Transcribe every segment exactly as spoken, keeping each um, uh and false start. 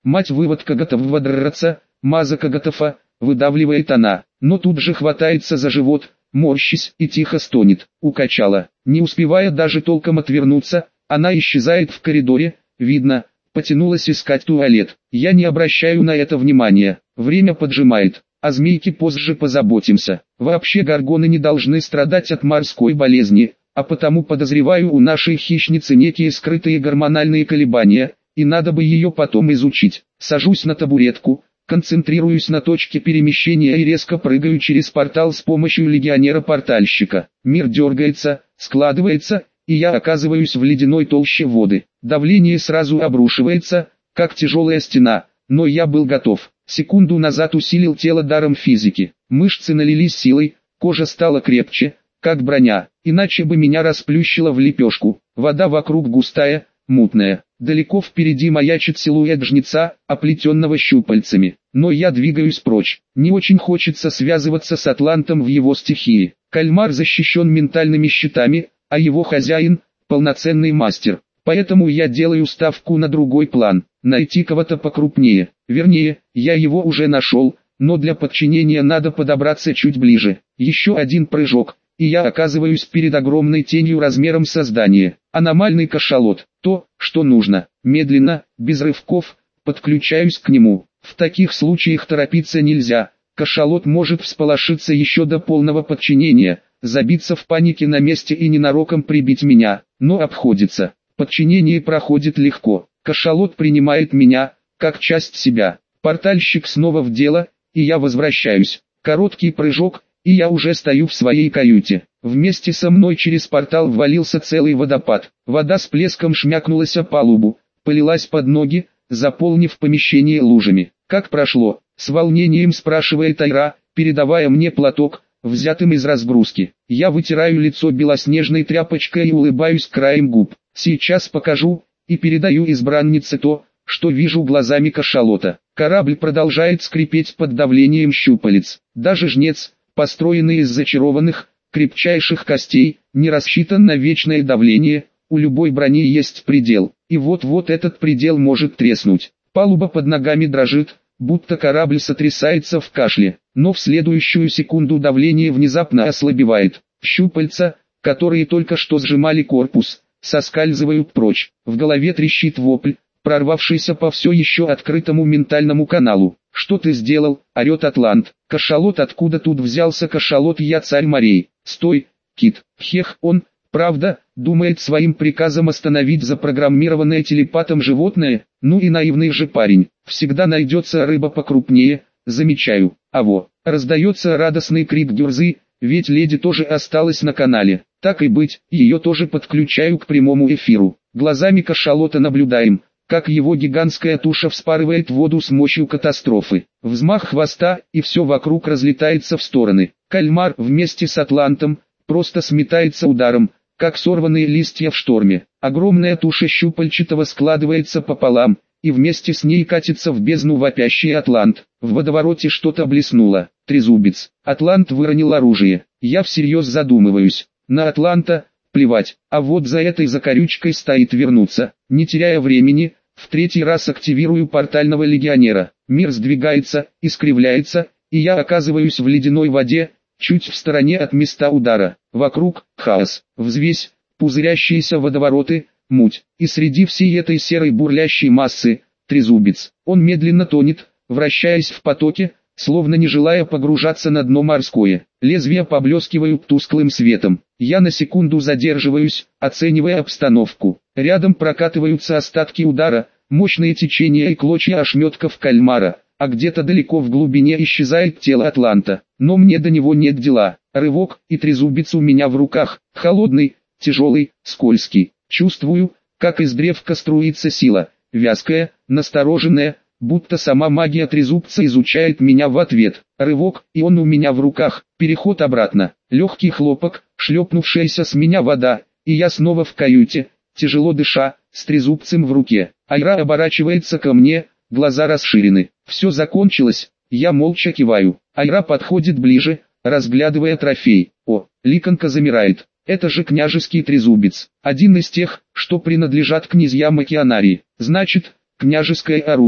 Мать-выводка готова драться, мазака готова, выдавливает она, но тут же хватается за живот, морщись и тихо стонет. Укачала. Не успевая даже толком отвернуться, она исчезает в коридоре, видно, потянулась искать туалет. Я не обращаю на это внимания, время поджимает, о змейке позже позаботимся. Вообще горгоны не должны страдать от морской болезни, а потому подозреваю у нашей хищницы некие скрытые гормональные колебания, и надо бы ее потом изучить. Сажусь на табуретку, концентрируюсь на точке перемещения и резко прыгаю через портал с помощью легионера-портальщика. Мир дергается, складывается, и я оказываюсь в ледяной толще воды. Давление сразу обрушивается, как тяжелая стена, но я был готов. Секунду назад усилил тело даром физики. Мышцы налились силой, кожа стала крепче, как броня, иначе бы меня расплющило в лепешку. Вода вокруг густая, мутная. Далеко впереди маячит силуэт жнеца, оплетенного щупальцами. Но я двигаюсь прочь. Не очень хочется связываться с Атлантом в его стихии. Кальмар защищен ментальными щитами, а его хозяин – полноценный мастер. Поэтому я делаю ставку на другой план – найти кого-то покрупнее. Вернее, я его уже нашел, но для подчинения надо подобраться чуть ближе. Еще один прыжок, и я оказываюсь перед огромной тенью размером со здание. Аномальный кашалот, то, что нужно. Медленно, без рывков, подключаюсь к нему. В таких случаях торопиться нельзя. Кашалот может всполошиться еще до полного подчинения, забиться в панике на месте и ненароком прибить меня, но обходится. Подчинение проходит легко. Кашалот принимает меня, как часть себя. Портальщик снова в дело, и я возвращаюсь. Короткий прыжок, и я уже стою в своей каюте. Вместе со мной через портал ввалился целый водопад. Вода с плеском шмякнулась о палубу, полилась под ноги, заполнив помещение лужами. «Как прошло?» — с волнением спрашивает Айра, передавая мне платок, взятым из разгрузки. Я вытираю лицо белоснежной тряпочкой и улыбаюсь краем губ. Сейчас покажу, и передаю избраннице то, что вижу глазами кашалота. Корабль продолжает скрипеть под давлением щупалец. Даже жнец, построенный из зачарованных, крепчайших костей, не рассчитан на вечное давление, у любой брони есть предел, и вот-вот этот предел может треснуть. Палуба под ногами дрожит, будто корабль сотрясается в кашле, но в следующую секунду давление внезапно ослабевает. Щупальца, которые только что сжимали корпус, соскальзывают прочь. В голове трещит вопль, прорвавшийся по все еще открытому ментальному каналу. «Что ты сделал?» – орет Атлант. «Кашалот, откуда тут взялся кашалот? Я царь морей». «Стой, Кит!» Хех, он, правда, думает своим приказом остановить запрограммированное телепатом животное? Ну и наивный же парень. Всегда найдется рыба покрупнее, замечаю. А во, раздается радостный крик Гюрзы, ведь леди тоже осталась на канале. Так и быть, ее тоже подключаю к прямому эфиру. Глазами кашалота наблюдаем, как его гигантская туша вспарывает воду с мощью катастрофы. Взмах хвоста, и все вокруг разлетается в стороны. Кальмар вместе с Атлантом просто сметается ударом, как сорванные листья в шторме. Огромная туша щупальчатого складывается пополам, и вместе с ней катится в бездну вопящий Атлант. В водовороте что-то блеснуло. Трезубец. Атлант выронил оружие. Я всерьез задумываюсь. На Атланта плевать, а вот за этой закорючкой стоит вернуться. Не теряя времени, в третий раз активирую портального легионера. Мир сдвигается, искривляется, и я оказываюсь в ледяной воде, чуть в стороне от места удара. Вокруг хаос, взвесь, пузырящиеся водовороты, муть. И среди всей этой серой бурлящей массы, трезубец. Он медленно тонет, вращаясь в потоке, словно не желая погружаться на дно морское. Лезвия поблескивают тусклым светом. Я на секунду задерживаюсь, оценивая обстановку. Рядом прокатываются остатки удара, мощные течения и клочья ошметков кальмара, а где-то далеко в глубине исчезает тело Атланта. Но мне до него нет дела. Рывок, и трезубец у меня в руках, холодный, тяжелый, скользкий. Чувствую, как из древка струится сила, вязкая, настороженная, будто сама магия трезубца изучает меня в ответ. Рывок, и он у меня в руках. Переход обратно. Легкий хлопок, шлепнувшаяся с меня вода, и я снова в каюте, тяжело дыша, с трезубцем в руке. Айра оборачивается ко мне, глаза расширены. Все закончилось, я молча киваю. Айра подходит ближе, разглядывая трофей. О, Ликанка замирает. Это же княжеский трезубец. Один из тех, что принадлежат князьям Океанарии. Значит, княжеское оружие.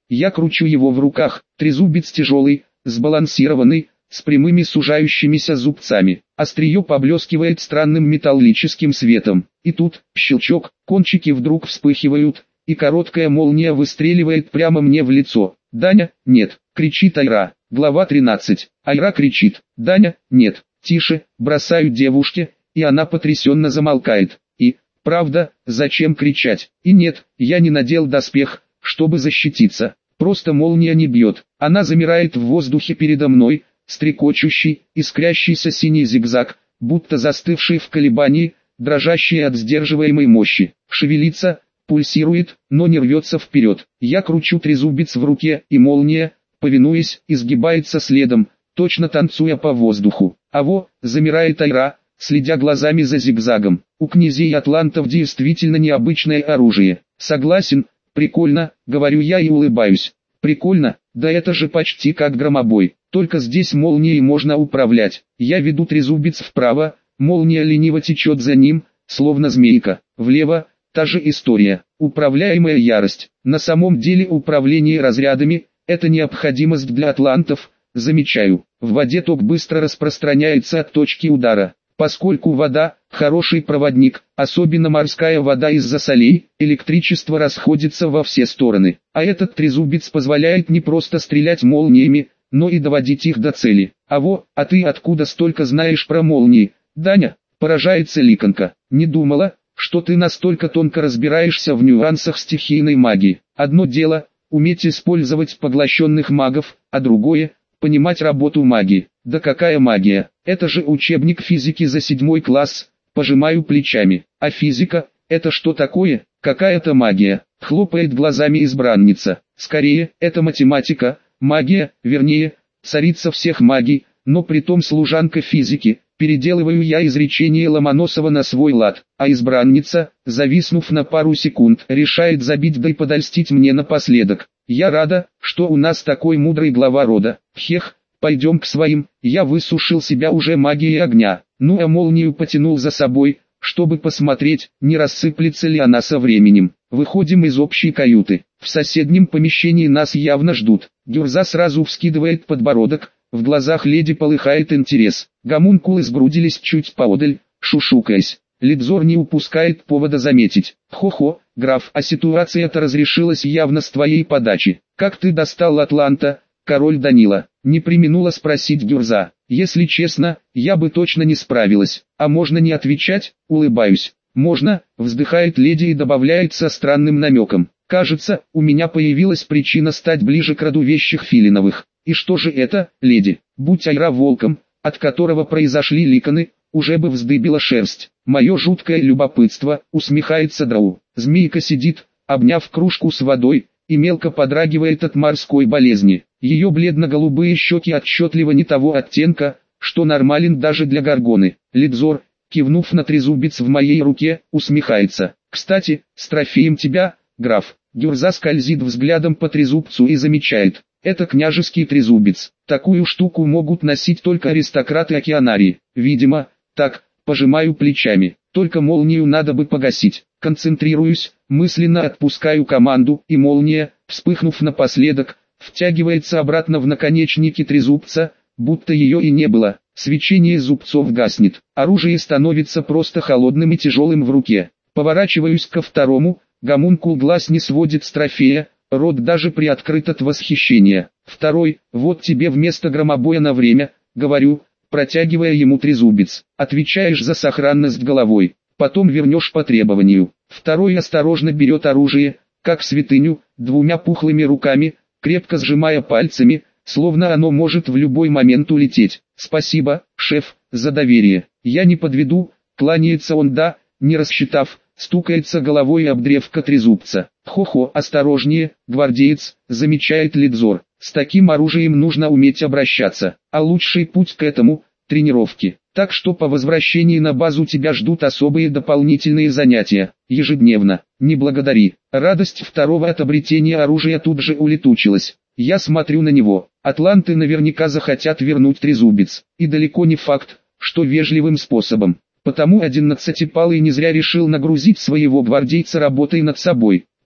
Я кручу его в руках, трезубец тяжелый, сбалансированный, с прямыми сужающимися зубцами. Острие поблескивает странным металлическим светом. И тут, щелчок, кончики вдруг вспыхивают, и короткая молния выстреливает прямо мне в лицо. «Даня, нет!» — кричит Айра. Глава тринадцать. Айра кричит. «Даня, нет!» «Тише!» — бросают девушке, и она потрясенно замолкает. И, правда, зачем кричать? И нет, я не надел доспех, чтобы защититься. Просто молния не бьет. Она замирает в воздухе передо мной, стрекочущий, искрящийся синий зигзаг, будто застывший в колебании, дрожащий от сдерживаемой мощи. Шевелится, пульсирует, но не рвется вперед. Я кручу трезубец в руке, и молния, повинуясь, изгибается следом, точно танцуя по воздуху. А во, замирает Айра, следя глазами за зигзагом. У князей атлантов действительно необычное оружие. Согласен, прикольно, говорю я и улыбаюсь. Прикольно, да это же почти как громобой, только здесь молнией можно управлять. Я веду трезубец вправо, молния лениво течет за ним, словно змейка. Влево, та же история, управляемая ярость. На самом деле управление разрядами – это необходимость для атлантов, замечаю. В воде ток быстро распространяется от точки удара. Поскольку вода – хороший проводник, особенно морская вода из-за солей, электричество расходится во все стороны. А этот трезубец позволяет не просто стрелять молниями, но и доводить их до цели. А во, а ты откуда столько знаешь про молнии, Даня? Поражается Ликанка. Не думала, что ты настолько тонко разбираешься в нюансах стихийной магии. Одно дело – уметь использовать поглощенных магов, а другое – понимать работу магии. Да какая магия? Это же учебник физики за седьмой класс. Пожимаю плечами. А физика? Это что такое? Какая-то магия. Хлопает глазами избранница. Скорее, это математика, магия, вернее, царица всех магий, но притом служанка физики. Переделываю я изречение Ломоносова на свой лад, а избранница, зависнув на пару секунд, решает забить да и подольстить мне напоследок. Я рада, что у нас такой мудрый глава рода. Хех, пойдем к своим. Я высушил себя уже магией огня, ну а молнию потянул за собой, чтобы посмотреть, не рассыплется ли она со временем. Выходим из общей каюты. В соседнем помещении нас явно ждут. Гюрза сразу вскидывает подбородок, в глазах леди полыхает интерес. Гомункулы сгрудились чуть поодаль, шушукаясь. Лидзор не упускает повода заметить. Хо-хо, граф, а ситуация-то разрешилась явно с твоей подачи. Как ты достал Атланта, король Данила? Не преминула спросить Гюрза. Если честно, я бы точно не справилась. А можно не отвечать? Улыбаюсь. Можно, вздыхает леди и добавляет со странным намеком. Кажется, у меня появилась причина стать ближе к роду вещих Филиновых. И что же это, леди? Будь Айра волком, от которого произошли ликаны, уже бы вздыбила шерсть. Мое жуткое любопытство, усмехается Драу. Змейка сидит, обняв кружку с водой, и мелко подрагивает от морской болезни. Ее бледно-голубые щеки отчетливо не того оттенка, что нормален даже для горгоны. Лидзор, кивнув на трезубец в моей руке, усмехается. Кстати, с трофеем тебя, граф. Гюрза скользит взглядом по трезубцу и замечает. Это княжеский трезубец. Такую штуку могут носить только аристократы Океанарии. Видимо, так, пожимаю плечами. Только молнию надо бы погасить. Концентрируюсь, мысленно отпускаю команду, и молния, вспыхнув напоследок, втягивается обратно в наконечники трезубца, будто ее и не было. Свечение зубцов гаснет. Оружие становится просто холодным и тяжелым в руке. Поворачиваюсь ко второму, гомункул глаз не сводит с трофея, рот даже приоткрыт от восхищения. Второй, вот тебе вместо громобоя на время, говорю, протягивая ему трезубец. Отвечаешь за сохранность головой, потом вернешь по требованию. Второй осторожно берет оружие, как святыню, двумя пухлыми руками, крепко сжимая пальцами, словно оно может в любой момент улететь. Спасибо, шеф, за доверие. Я не подведу, кланяется он, да, не рассчитав, стукается головой об древко трезубца. Хо-хо, осторожнее, гвардеец, замечает Лидзор. С таким оружием нужно уметь обращаться, а лучший путь к этому – тренировки. Так что по возвращении на базу тебя ждут особые дополнительные занятия, ежедневно. Не благодари. Радость второго от обретения оружия тут же улетучилась. Я смотрю на него. Атланты наверняка захотят вернуть трезубец. И далеко не факт, что вежливым способом. Потому одиннадцатипалый не зря решил нагрузить своего гвардейца работой над собой.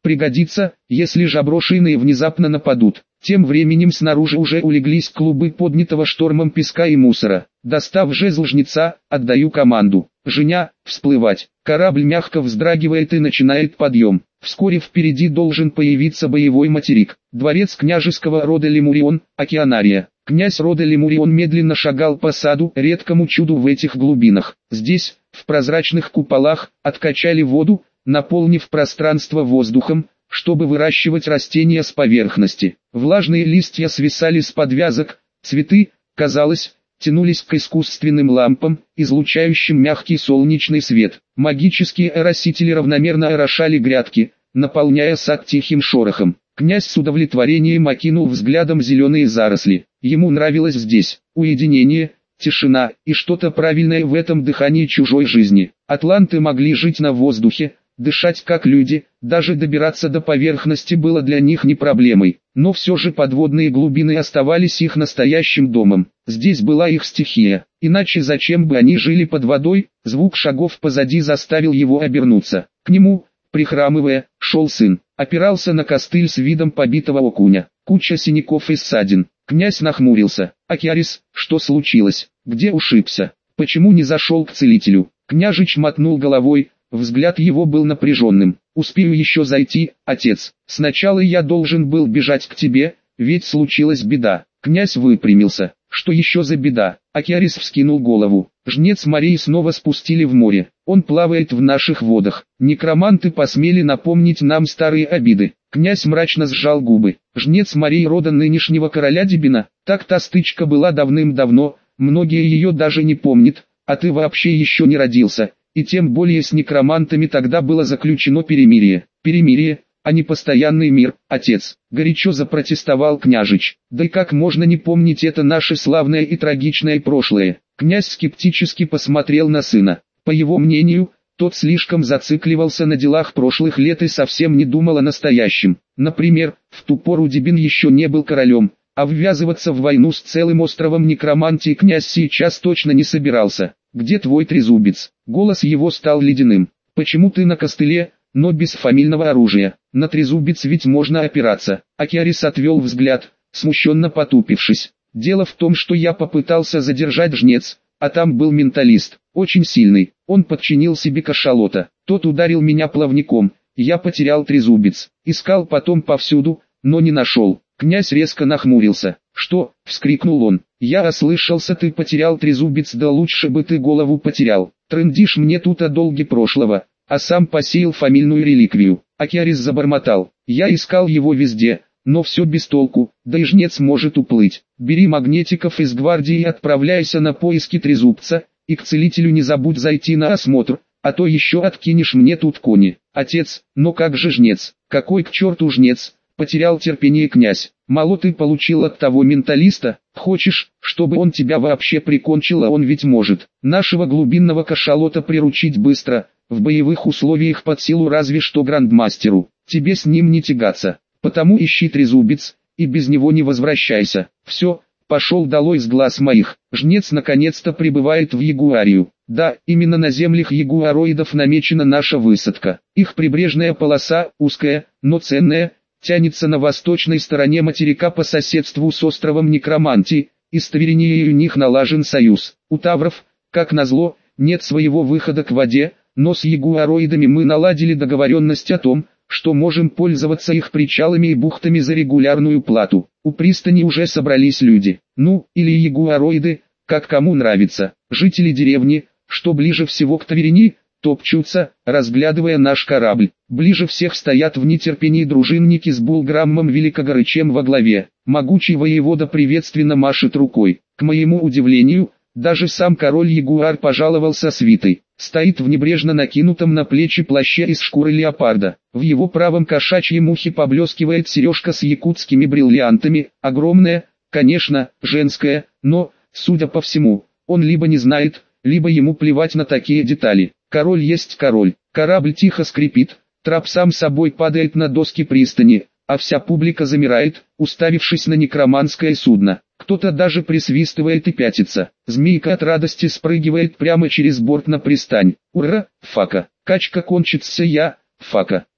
Пригодится, если жаброшиные внезапно нападут. Тем временем снаружи уже улеглись клубы поднятого штормом песка и мусора. Достав жезл жнеца, отдаю команду. Женя, всплывать. Корабль мягко вздрагивает и начинает подъем. Вскоре впереди должен появиться боевой материк. Дворец княжеского рода Лемурион, Океанария. Князь рода Лемурион медленно шагал по саду, редкому чуду в этих глубинах. Здесь, в прозрачных куполах, откачали воду, наполнив пространство воздухом, чтобы выращивать растения с поверхности. Влажные листья свисали с подвязок, цветы, казалось, тянулись к искусственным лампам, излучающим мягкий солнечный свет. Магические оросители равномерно орошали грядки, наполняя сад тихим шорохом. Князь с удовлетворением окинул взглядом зеленые заросли. Ему нравилось здесь уединение, тишина и что-то правильное в этом дыхании чужой жизни. Атланты могли жить на воздухе, дышать как люди, даже добираться до поверхности было для них не проблемой. Но все же подводные глубины оставались их настоящим домом. Здесь была их стихия. Иначе зачем бы они жили под водой? Звук шагов позади заставил его обернуться. К нему, прихрамывая, шел сын. Опирался на костыль с видом побитого окуня. Куча синяков и ссадин. Князь нахмурился. «Акиарис, что случилось? Где ушибся? Почему не зашел к целителю?» Княжич мотнул головой. Взгляд его был напряженным. «Успею еще зайти, отец. Сначала я должен был бежать к тебе, ведь случилась беда». Князь выпрямился. «Что еще за беда?» Акиарис вскинул голову. «Жнец Марии снова спустили в море. Он плавает в наших водах. Некроманты посмели напомнить нам старые обиды». Князь мрачно сжал губы. «Жнец Марии рода нынешнего короля Дибина? Так та стычка была давным-давно, многие ее даже не помнят, а ты вообще еще не родился. И тем более с некромантами тогда было заключено перемирие. Перемирие, а не постоянный мир, отец», — горячо запротестовал княжич. «Да и как можно не помнить это наше славное и трагичное прошлое?» Князь скептически посмотрел на сына. По его мнению, тот слишком зацикливался на делах прошлых лет и совсем не думал о настоящем. Например, в ту пору Дибин еще не был королем, а ввязываться в войну с целым островом некромантии князь сейчас точно не собирался. «Где твой трезубец?» Голос его стал ледяным. «Почему ты на костыле, но без фамильного оружия? На трезубец ведь можно опираться». Акиарис отвел взгляд, смущенно потупившись. «Дело в том, что я попытался задержать жнец, а там был менталист, очень сильный. Он подчинил себе кашалота. Тот ударил меня плавником, я потерял трезубец. Искал потом повсюду, но не нашел». Князь резко нахмурился. «Что?» — вскрикнул он. «Я ослышался, ты потерял трезубец, да лучше бы ты голову потерял. Трындишь мне тут о долге прошлого, а сам посеял фамильную реликвию». Акиарис забормотал. «Я искал его везде, но все без толку, да и жнец может уплыть. Бери магнетиков из гвардии и отправляйся на поиски трезубца, и к целителю не забудь зайти на осмотр, а то еще откинешь мне тут кони». «Отец, но как же жнец? Какой к черту жнец?» Потерял терпение князь. «Мало ты получил от того менталиста? Хочешь, чтобы он тебя вообще прикончил, а он ведь может. Нашего глубинного кашалота приручить быстро, в боевых условиях под силу разве что грандмастеру. Тебе с ним не тягаться. Потому ищи трезубец, и без него не возвращайся. Все, пошел долой с глаз моих». Жнец наконец-то прибывает в Ягуарию. Да, именно на землях ягуароидов намечена наша высадка. Их прибрежная полоса, узкая, но ценная, тянется на восточной стороне материка по соседству с островом Некромантии, и с Тавернией у них налажен союз. У тавров, как назло, нет своего выхода к воде, но с ягуароидами мы наладили договоренность о том, что можем пользоваться их причалами и бухтами за регулярную плату. У пристани уже собрались люди, ну, или ягуароиды, как кому нравится. Жители деревни, что ближе всего к Таверни, топчутся, разглядывая наш корабль. Ближе всех стоят в нетерпении дружинники с Булграммом Великогорычем во главе. Могучий воевода приветственно машет рукой. К моему удивлению, даже сам король-ягуар пожаловал со свитой. Стоит в небрежно накинутом на плечи плаще из шкуры леопарда. В его правом кошачьем ухе поблескивает сережка с якутскими бриллиантами, огромная, конечно, женская, но, судя по всему, он либо не знает, либо ему плевать на такие детали. Король есть король. Корабль тихо скрипит, трап сам собой падает на доски пристани, а вся публика замирает, уставившись на некроманское судно. Кто-то даже присвистывает и пятится. Змейка от радости спрыгивает прямо через борт на пристань. «Ура, фака! Качка кончится, я, фака!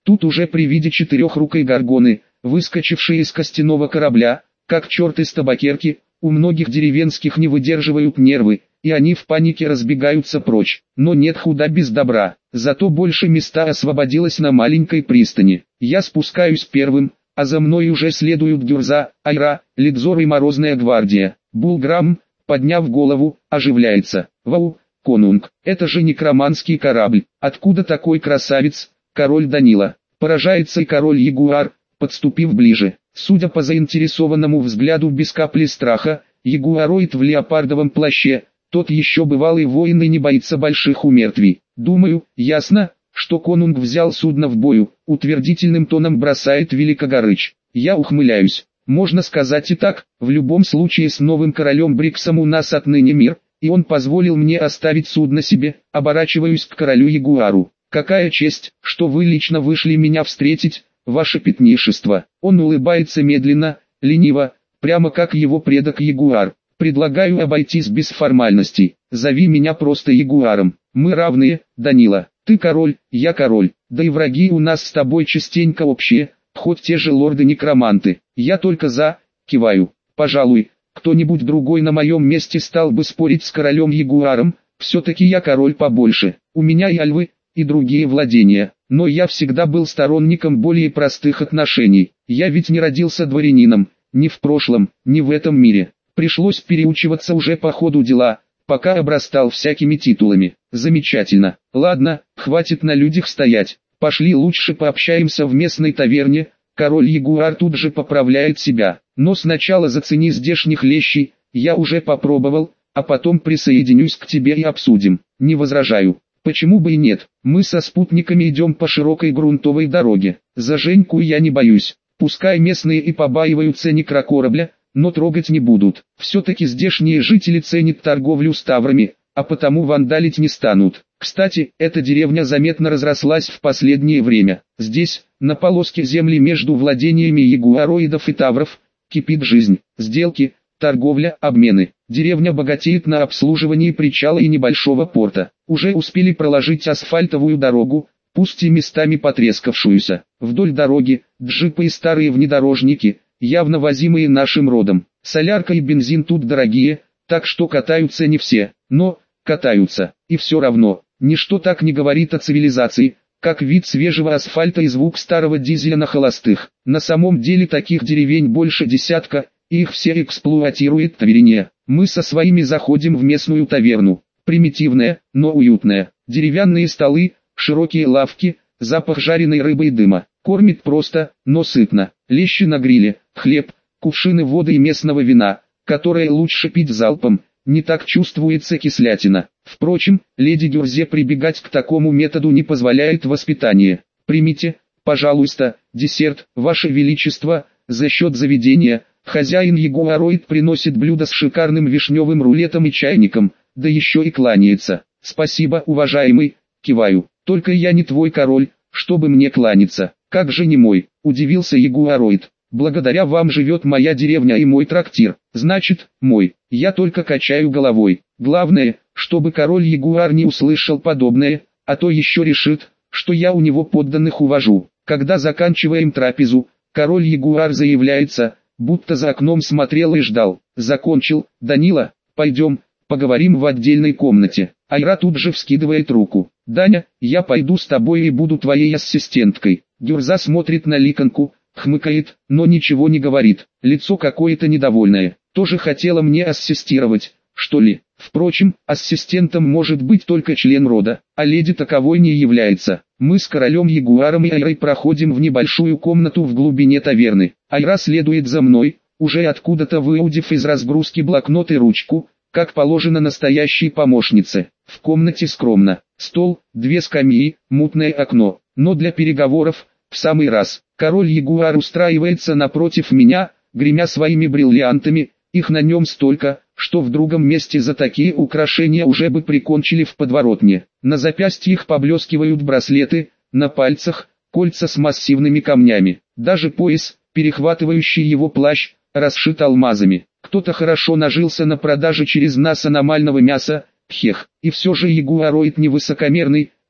Тут уже при виде четырехрукой горгоны, выскочившей из костяного корабля, как черт из табакерки, у многих деревенских не выдерживают нервы, и они в панике разбегаются прочь. Но нет худа без добра, зато больше места освободилось на маленькой пристани. Я спускаюсь первым, а за мной уже следуют Гюрза, Айра, Лидзор и Морозная гвардия. Булграм, подняв голову, оживляется. Вау, конунг, это же некроманский корабль, откуда такой красавец? Король Данила. Поражается и король Ягуар, подступив ближе. Судя по заинтересованному взгляду без капли страха, ягуароид в леопардовом плаще, тот еще бывалый воин и не боится больших умертвий. Думаю, ясно, что конунг взял судно в бою, утвердительным тоном бросает Великогорыч. Я ухмыляюсь. Можно сказать и так, в любом случае с новым королем Бриксом у нас отныне мир, и он позволил мне оставить судно себе. Оборачиваюсь к королю Ягуару. Какая честь, что вы лично вышли меня встретить, ваше пятнейшество. Он улыбается медленно, лениво, прямо как его предок Ягуар. Предлагаю обойтись без формальностей. Зови меня просто Ягуаром. Мы равные, Данила. Ты король, я король. Да и враги у нас с тобой частенько общие, хоть те же лорды-некроманты. Я только за, киваю. Пожалуй, кто-нибудь другой на моем месте стал бы спорить с королем Ягуаром. Все-таки я король побольше. У меня и альвы, и другие владения. Но я всегда был сторонником более простых отношений. Я ведь не родился дворянином, ни в прошлом, ни в этом мире. Пришлось переучиваться уже по ходу дела, пока обрастал всякими титулами. Замечательно. Ладно, хватит на людях стоять. Пошли лучше пообщаемся в местной таверне. Король Ягуар тут же поправляет себя. Но сначала зацени здешних лещей. Я уже попробовал, а потом присоединюсь к тебе и обсудим. Не возражаю. Почему бы и нет? Мы со спутниками идем по широкой грунтовой дороге. За Женьку я не боюсь. Пускай местные и побаиваются некрокорабля, но трогать не будут. Все-таки здешние жители ценят торговлю с таврами, а потому вандалить не станут. Кстати, эта деревня заметно разрослась в последнее время. Здесь, на полоске земли между владениями ягуароидов и тавров, кипит жизнь. Сделки, торговля, обмены. Деревня богатеет на обслуживании причала и небольшого порта. Уже успели проложить асфальтовую дорогу, пусть и местами потрескавшуюся. Вдоль дороги, джипы и старые внедорожники, явно возимые нашим родом. Солярка и бензин тут дорогие, так что катаются не все, но катаются. И все равно, ничто так не говорит о цивилизации, как вид свежего асфальта и звук старого дизеля на холостых. На самом деле таких деревень больше десятка, и их все эксплуатирует таверня. Мы со своими заходим в местную таверну. Примитивная, но уютная. Деревянные столы, широкие лавки, запах жареной рыбы и дыма. Кормит просто, но сытно. Лещи на гриле, хлеб, кувшины воды и местного вина, которое лучше пить залпом, не так чувствуется кислятина. Впрочем, леди Гюрзе прибегать к такому методу не позволяет воспитание. Примите, пожалуйста, десерт, ваше величество, за счет заведения. Хозяин ягуароид приносит блюдо с шикарным вишневым рулетом и чайником, да еще и кланяется. Спасибо, уважаемый, киваю. Только я не твой король, чтобы мне кланяться. Как же не мой, удивился ягуароид. Благодаря вам живет моя деревня и мой трактир. Значит, мой. Я только качаю головой. Главное, чтобы король ягуар не услышал подобное, а то еще решит, что я у него подданных увожу. Когда заканчиваем трапезу, король ягуар заявляется, будто за окном смотрел и ждал. Закончил. Данила, пойдем, поговорим в отдельной комнате. Айра тут же вскидывает руку. Даня, я пойду с тобой и буду твоей ассистенткой. Гюрза смотрит на ликанку, хмыкает, но ничего не говорит. Лицо какое-то недовольное. Тоже хотела мне ассистировать, что ли? Впрочем, ассистентом может быть только член рода, а леди таковой не является. Мы с королем Ягуаром и Айрой проходим в небольшую комнату в глубине таверны. Айра следует за мной, уже откуда-то выудив из разгрузки блокнот и ручку, как положено настоящей помощнице. В комнате скромно. Стол, две скамьи, мутное окно. Но для переговоров, в самый раз. Король Ягуар устраивается напротив меня, гремя своими бриллиантами. Их на нем столько, что в другом месте за такие украшения уже бы прикончили в подворотне. На запястьях поблескивают браслеты, на пальцах кольца с массивными камнями. Даже пояс, перехватывающий его плащ, расшит алмазами. Кто-то хорошо нажился на продаже через нас аномального мяса, хех. И все же ягуароид не высокомерный,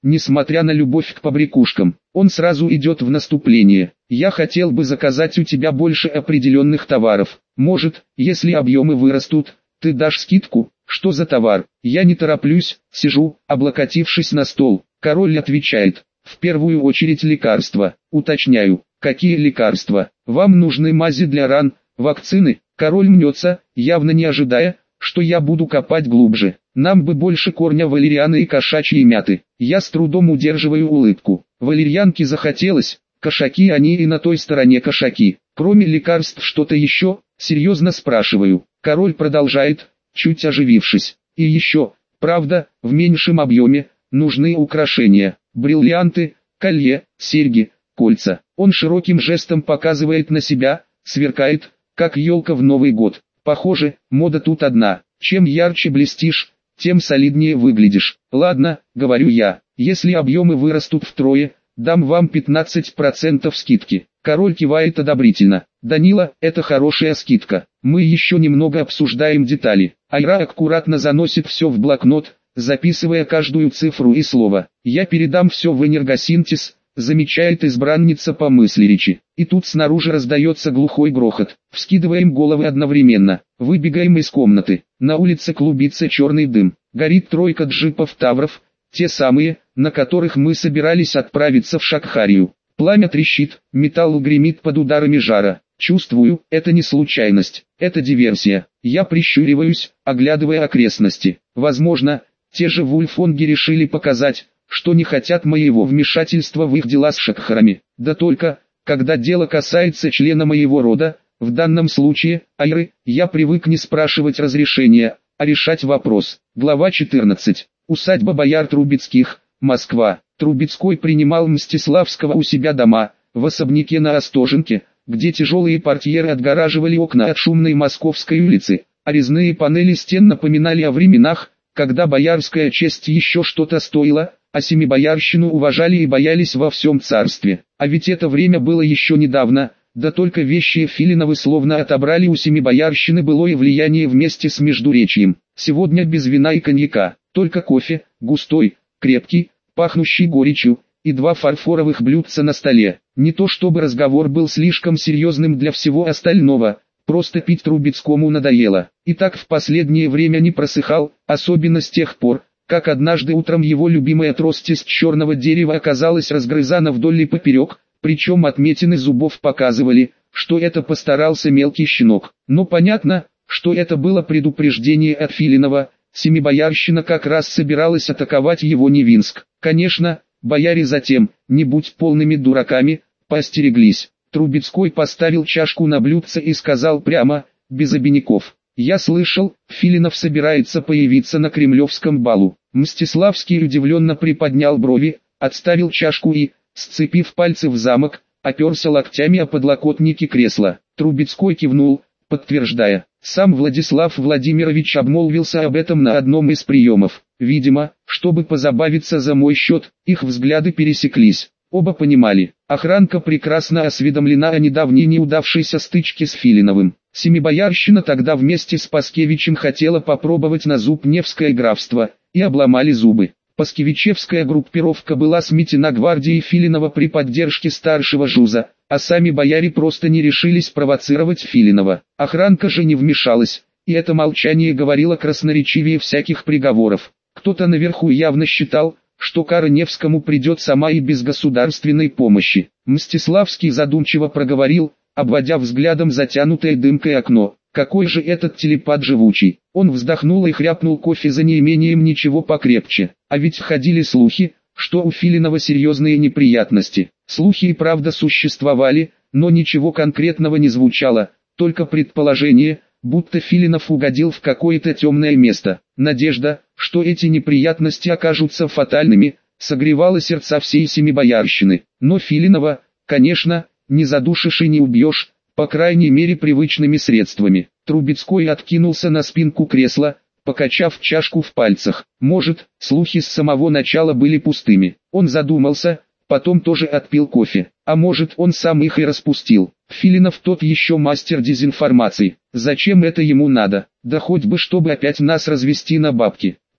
несмотря на любовь к побрякушкам. Он сразу идет в наступление. Я хотел бы заказать у тебя больше определенных товаров. Может, если объемы вырастут, ты дашь скидку? Что за товар? Я не тороплюсь, сижу, облокотившись на стол. Король отвечает: в первую очередь лекарства. Уточняю: какие лекарства? Вам нужны мази для ран, вакцины? Король мнется, явно не ожидая, что я буду копать глубже. Нам бы больше корня валерианы и кошачьей мяты. Я с трудом удерживаю улыбку. Валерьянки захотелось, кошаки они и на той стороне кошаки. Кроме лекарств что-то еще? Серьезно спрашиваю. Король продолжает, чуть оживившись. И еще, правда, в меньшем объеме, нужны украшения. Бриллианты, колье, серьги, кольца. Он широким жестом показывает на себя, сверкает, как елка в Новый год. Похоже, мода тут одна. Чем ярче блестишь, тем солиднее выглядишь. Ладно, говорю я, если объемы вырастут втрое, дам вам пятнадцать процентов скидки. Король кивает одобрительно. Данила, это хорошая скидка. Мы еще немного обсуждаем детали. Айра аккуратно заносит все в блокнот, записывая каждую цифру и слово. Я передам все в энергосинтез, замечает избранница по мысли речи. И тут снаружи раздается глухой грохот. Вскидываем головы одновременно. Выбегаем из комнаты. На улице клубится черный дым. Горит тройка джипов Тавров, те самые, на которых мы собирались отправиться в Шакхарию. Пламя трещит, металл гремит под ударами жара. Чувствую, это не случайность, это диверсия. Я прищуриваюсь, оглядывая окрестности. Возможно, те же вульфонги решили показать, что не хотят моего вмешательства в их дела с шакхарами. Да только, когда дело касается члена моего рода, в данном случае, Айры, я привык не спрашивать разрешения, а решать вопрос. Глава четырнадцать. Усадьба бояр Трубецких, Москва. Трубецкой принимал Мстиславского у себя дома, в особняке на Остоженке, где тяжелые портьеры отгораживали окна от шумной Московской улицы, а резные панели стен напоминали о временах, когда боярская честь еще что-то стоила, а семибоярщину уважали и боялись во всем царстве. А ведь это время было еще недавно, да только вещи Филиновы словно отобрали у семибоярщины былое влияние вместе с Междуречьем. Сегодня без вина и коньяка, только кофе, густой, крепкий, пахнущий горечью, и два фарфоровых блюдца на столе. Не то чтобы разговор был слишком серьезным для всего остального, просто пить Трубецкому надоело. И так в последнее время не просыхал, особенно с тех пор, как однажды утром его любимая трость из черного дерева оказалась разгрызана вдоль и поперек, причем отметины зубов показывали, что это постарался мелкий щенок. Но понятно, что это было предупреждение от Филинова. Семибоярщина как раз собиралась атаковать его Невинск. Конечно, бояре затем, не будь полными дураками, поостереглись. Трубецкой поставил чашку на блюдце и сказал прямо, без обиняков: «Я слышал, Филинов собирается появиться на кремлевском балу». Мстиславский удивленно приподнял брови, отставил чашку и, сцепив пальцы в замок, оперся локтями о подлокотники кресла. Трубецкой кивнул, подтверждая. Сам Владислав Владимирович обмолвился об этом на одном из приемов. Видимо, чтобы позабавиться за мой счет, их взгляды пересеклись. Оба понимали, охранка прекрасно осведомлена о недавней неудавшейся стычке с Филиновым. Семибоярщина тогда вместе с Паскевичем хотела попробовать на зуб Невское графство, и обломали зубы. Паскевичевская группировка была сметена гвардией Филинова при поддержке старшего Жуза, а сами бояре просто не решились провоцировать Филинова. Охранка же не вмешалась, и это молчание говорило красноречивее всяких приговоров. Кто-то наверху явно считал, что кара Невскому придет сама и без государственной помощи. Мстиславский задумчиво проговорил, обводя взглядом затянутое дымкой окно: «Какой же этот телепат живучий!» Он вздохнул и хряпнул кофе за неимением ничего покрепче. А ведь ходили слухи, что у Филинова серьезные неприятности. Слухи и правда существовали, но ничего конкретного не звучало, только предположение, будто Филинов угодил в какое-то темное место. Надежда, что эти неприятности окажутся фатальными, согревала сердца всей семибоярщины. Но Филинова, конечно, не задушишь и не убьешь, по крайней мере привычными средствами. Трубецкой откинулся на спинку кресла, покачав чашку в пальцах. Может, слухи с самого начала были пустыми. Он задумался, потом тоже отпил кофе. А может, он сам их и распустил. Филинов тот еще мастер дезинформации. Зачем это ему надо? Да хоть бы чтобы опять нас развести на бабки.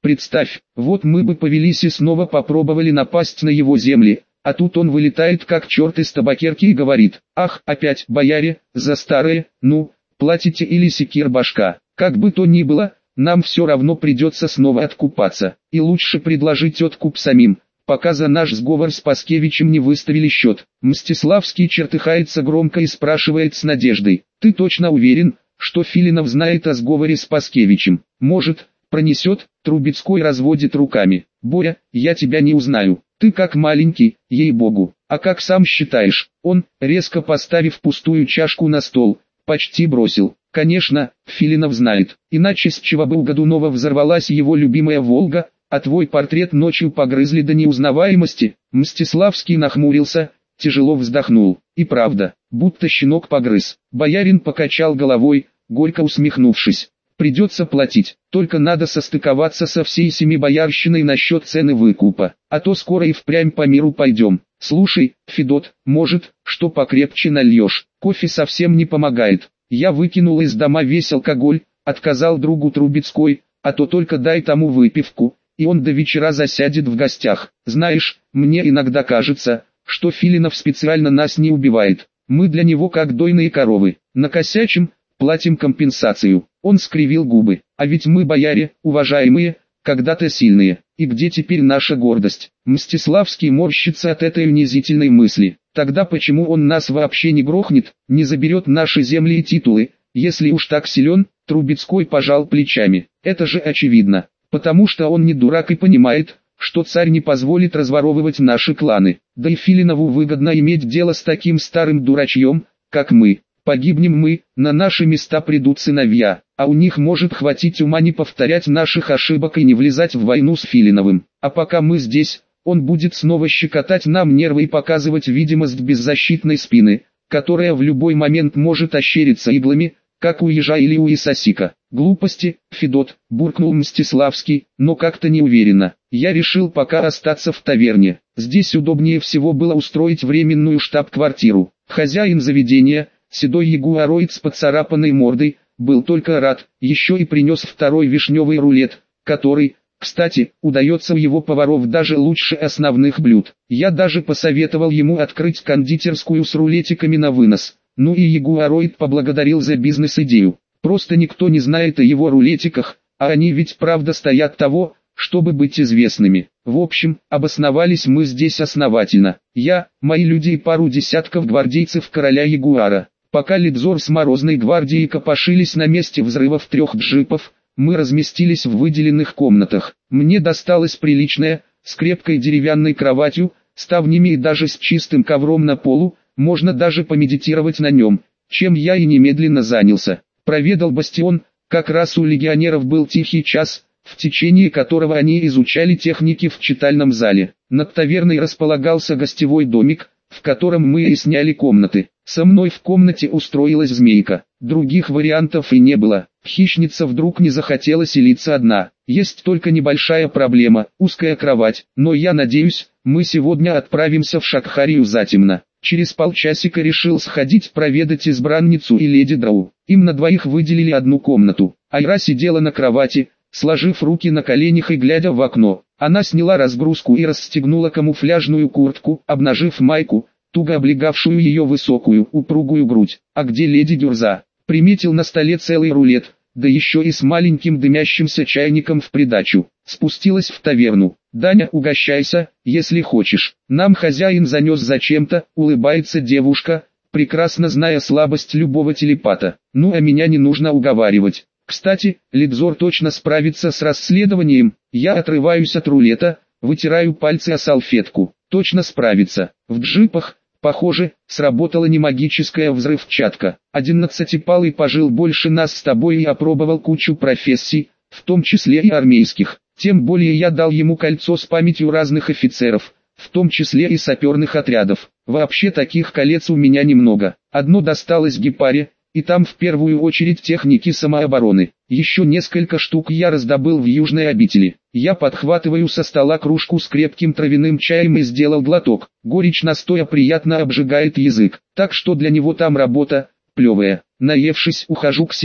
Представь, вот мы бы повелись и снова попробовали напасть на его земли, а тут он вылетает как черт из табакерки и говорит: ах, опять бояре, за старое, ну, платите или секир башка. Как бы то ни было, нам все равно придется снова откупаться, и лучше предложить откуп самим, пока за наш сговор с Паскевичем не выставили счет. Мстиславский чертыхается громко и спрашивает с надеждой: ты точно уверен, что Филинов знает о сговоре с Паскевичем? Может, пронесет? Трубецкой разводит руками. Боря, я тебя не узнаю. Ты как маленький, ей-богу. А как сам считаешь? Он, резко поставив пустую чашку на стол, почти бросил: конечно, Филинов знает. Иначе с чего бы у Годунова взорвалась его любимая «Волга», а твой портрет ночью погрызли до неузнаваемости? Мстиславский нахмурился, тяжело вздохнул. И правда, будто щенок погрыз. Боярин покачал головой, горько усмехнувшись. Придется платить, только надо состыковаться со всей семибоярщиной насчет цены выкупа, а то скоро и впрямь по миру пойдем. Слушай, Федот, может, что покрепче нальешь? Кофе совсем не помогает. Я выкинул из дома весь алкоголь, отказал другу Трубецкой, а то только дай тому выпивку, и он до вечера засядет в гостях. Знаешь, мне иногда кажется, что Филинов специально нас не убивает. Мы для него как дойные коровы. Накосячим, платим компенсацию. Он скривил губы. А ведь мы, бояре, уважаемые, когда-то сильные. И где теперь наша гордость? Мстиславский морщится от этой унизительной мысли. Тогда почему он нас вообще не грохнет, не заберет наши земли и титулы, если уж так силен? Трубецкой пожал плечами. Это же очевидно. Потому что он не дурак и понимает, что царь не позволит разворовывать наши кланы. Да и Филинову выгодно иметь дело с таким старым дурачьем, как мы. Погибнем мы, на наши места придут сыновья, а у них может хватить ума не повторять наших ошибок и не влезать в войну с Филиновым. А пока мы здесь, он будет снова щекотать нам нервы и показывать видимость беззащитной спины, которая в любой момент может ощериться иглами, как у ежа или у Исасика. Глупости, Федот, буркнул Мстиславский, но как-то неуверенно. Я решил пока остаться в таверне. Здесь удобнее всего было устроить временную штаб-квартиру. Хозяин заведения, седой ягуароид с поцарапанной мордой, был только рад, еще и принес второй вишневый рулет, который, кстати, удается у его поваров даже лучше основных блюд. Я даже посоветовал ему открыть кондитерскую с рулетиками на вынос. Ну и ягуароид поблагодарил за бизнес-идею. Просто никто не знает о его рулетиках, а они ведь правда стоят того, чтобы быть известными. В общем, обосновались мы здесь основательно. Я, мои люди и пару десятков гвардейцев короля Ягуара. Пока Лидзор с Морозной гвардией копошились на месте взрывов трех джипов, мы разместились в выделенных комнатах. Мне досталась приличная, с крепкой деревянной кроватью, ставнями и даже с чистым ковром на полу, можно даже помедитировать на нем, чем я и немедленно занялся. Проведал бастион, как раз у легионеров был тихий час, в течение которого они изучали техники в читальном зале. Над таверной располагался гостевой домик, в котором мы и сняли комнаты. Со мной в комнате устроилась змейка. Других вариантов и не было. Хищница вдруг не захотела селиться одна. Есть только небольшая проблема, узкая кровать. Но я надеюсь, мы сегодня отправимся в Шакхарию затемно. Через полчасика решил сходить проведать избранницу и леди Драу. Им на двоих выделили одну комнату. Айра сидела на кровати, сложив руки на коленях и глядя в окно. Она сняла разгрузку и расстегнула камуфляжную куртку, обнажив майку, туго облегавшую ее высокую, упругую грудь. А где леди Гюрза? Приметил на столе целый рулет, да еще и с маленьким дымящимся чайником в придачу. Спустилась в таверну. «Даня, угощайся, если хочешь. Нам хозяин занес зачем-то», улыбается девушка, прекрасно зная слабость любого телепата. «Ну а меня не нужно уговаривать. Кстати, Лидзор точно справится с расследованием». Я отрываюсь от рулета, вытираю пальцы о салфетку. Точно справится. В джипах, похоже, сработала не магическая взрывчатка. Одиннадцатипалый пожил больше нас с тобой и опробовал кучу профессий, в том числе и армейских. Тем более я дал ему кольцо с памятью разных офицеров, в том числе и саперных отрядов. Вообще таких колец у меня немного. Одно досталось Гепаре, и там в первую очередь техники самообороны. Еще несколько штук я раздобыл в Южной обители. Я подхватываю со стола кружку с крепким травяным чаем и сделал глоток. Горечь настоя приятно обжигает язык, так что для него там работа плевая. Наевшись, ухожу к себе,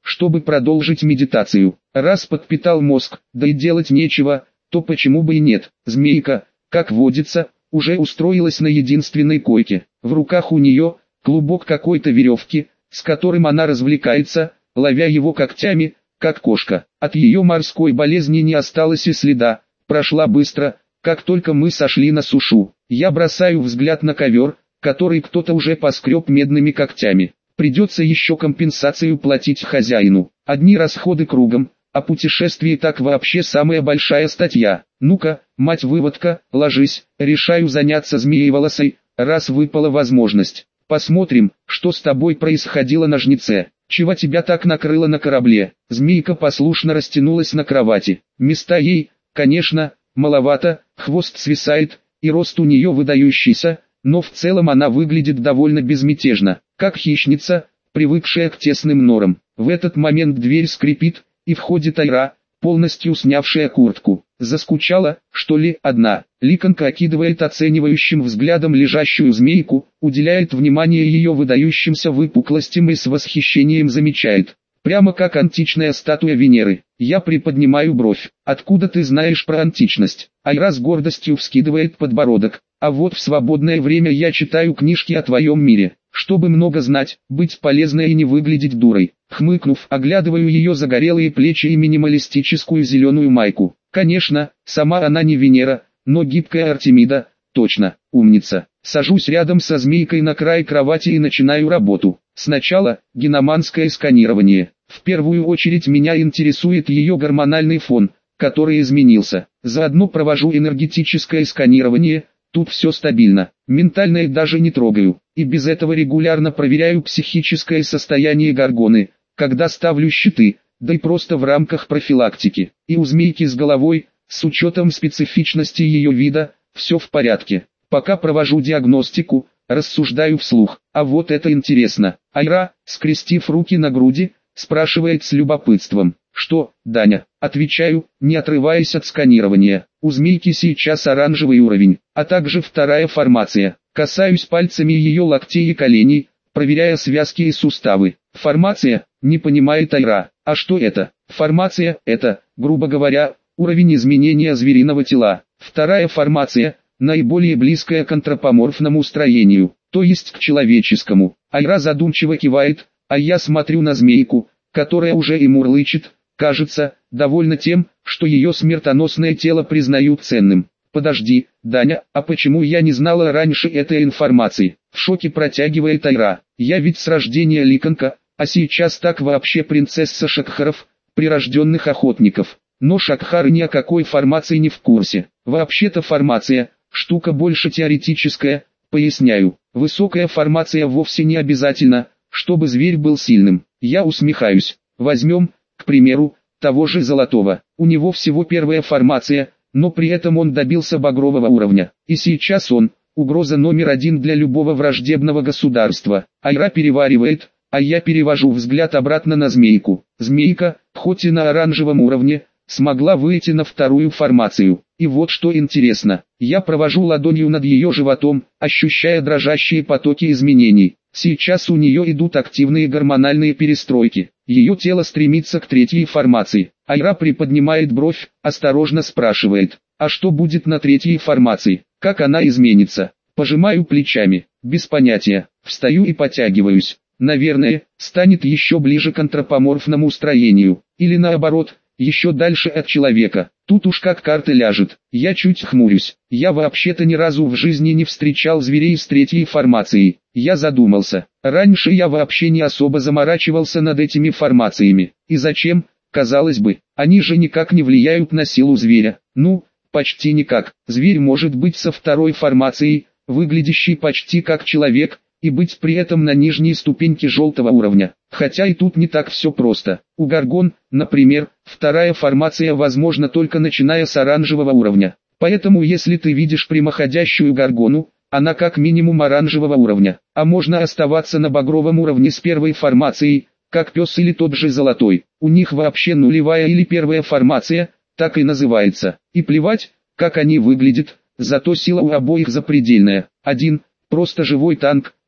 чтобы продолжить медитацию. Раз подпитал мозг, да и делать нечего, то почему бы и нет. Змейка, как водится, уже устроилась на единственной койке. В руках у нее клубок какой-то веревки, с которым она развлекается, ловя его когтями, как кошка. От ее морской болезни не осталось и следа, прошла быстро, как только мы сошли на сушу. Я бросаю взгляд на ковер, который кто-то уже поскреб медными когтями. Придется еще компенсацию платить хозяину. Одни расходы кругом, а путешествие так вообще самая большая статья. Ну-ка, мать-выводка, ложись, решаю заняться змеей-волосой, раз выпала возможность. Посмотрим, что с тобой происходило на жнеце. Чего тебя так накрыло на корабле? Змейка послушно растянулась на кровати. Места ей, конечно, маловато, хвост свисает, и рост у нее выдающийся, но в целом она выглядит довольно безмятежно, как хищница, привыкшая к тесным норам. В этот момент дверь скрипит, и входит Айра, полностью снявшая куртку. Заскучала, что ли, одна? Ликанка окидывает оценивающим взглядом лежащую змейку, уделяет внимание ее выдающимся выпуклостям и с восхищением замечает. Прямо как античная статуя Венеры. Я приподнимаю бровь. Откуда ты знаешь про античность? Айра с гордостью вскидывает подбородок. А вот в свободное время я читаю книжки о твоем мире. Чтобы много знать, быть полезной и не выглядеть дурой. Хмыкнув, оглядываю ее загорелые плечи и минималистическую зеленую майку. Конечно, сама она не Венера, но гибкая Артемида, точно, умница. Сажусь рядом со змейкой на край кровати и начинаю работу. Сначала, геноманское сканирование. В первую очередь меня интересует ее гормональный фон, который изменился. Заодно провожу энергетическое сканирование, тут все стабильно. Ментальное даже не трогаю. И без этого регулярно проверяю психическое состояние Горгоны, когда ставлю щиты, да и просто в рамках профилактики. И у змейки с головой, с учетом специфичности ее вида, все в порядке. Пока провожу диагностику, рассуждаю вслух. А вот это интересно. Айра, скрестив руки на груди, спрашивает с любопытством. Что, Даня? Отвечаю, не отрываясь от сканирования. У змейки сейчас оранжевый уровень, а также вторая формация. Касаюсь пальцами ее локтей и коленей, проверяя связки и суставы. Формация, не понимает Айра. А что это? Формация – это, грубо говоря, уровень изменения звериного тела. Вторая формация – наиболее близкая к антропоморфному строению, то есть к человеческому. Айра задумчиво кивает, а я смотрю на змейку, которая уже и мурлычет, кажется, довольна тем, что ее смертоносное тело признают ценным. Подожди, Даня, а почему я не знала раньше этой информации? В шоке протягивает Айра. Я ведь с рождения ликанка, а сейчас так вообще принцесса Шакхаров, прирожденных охотников. Но Шакхары ни о какой формации не в курсе. Вообще-то формация, штука больше теоретическая, поясняю. Высокая формация вовсе не обязательно, чтобы зверь был сильным. Я усмехаюсь. Возьмем, к примеру, того же Золотого. У него всего первая формация, но при этом он добился багрового уровня. И сейчас он – угроза номер один для любого враждебного государства. Айра переваривает, а я перевожу взгляд обратно на змейку. Змейка, хоть и на оранжевом уровне, смогла выйти на вторую формацию. И вот что интересно, я провожу ладонью над ее животом, ощущая дрожащие потоки изменений. Сейчас у нее идут активные гормональные перестройки. Ее тело стремится к третьей формации. Айра приподнимает бровь, осторожно спрашивает, а что будет на третьей формации? Как она изменится? Пожимаю плечами, без понятия, встаю и подтягиваюсь. Наверное, станет еще ближе к антропоморфному строению, или наоборот, еще дальше от человека. Тут уж как карта ляжет. Я чуть хмурюсь. Я вообще-то ни разу в жизни не встречал зверей с третьей формацией. Я задумался. Раньше я вообще не особо заморачивался над этими формациями. И зачем? Казалось бы, они же никак не влияют на силу зверя. Ну, почти никак. Зверь может быть со второй формацией, выглядящий почти как человек, и быть при этом на нижней ступеньке желтого уровня. Хотя и тут не так все просто. У горгон, например, вторая формация возможна только начиная с оранжевого уровня. Поэтому если ты видишь прямоходящую горгону, она как минимум оранжевого уровня. А можно оставаться на багровом уровне с первой формацией, как пес или тот же золотой. У них вообще нулевая или первая формация, так и называется. И плевать, как они выглядят, зато сила у обоих запредельная. Один – просто живой танк,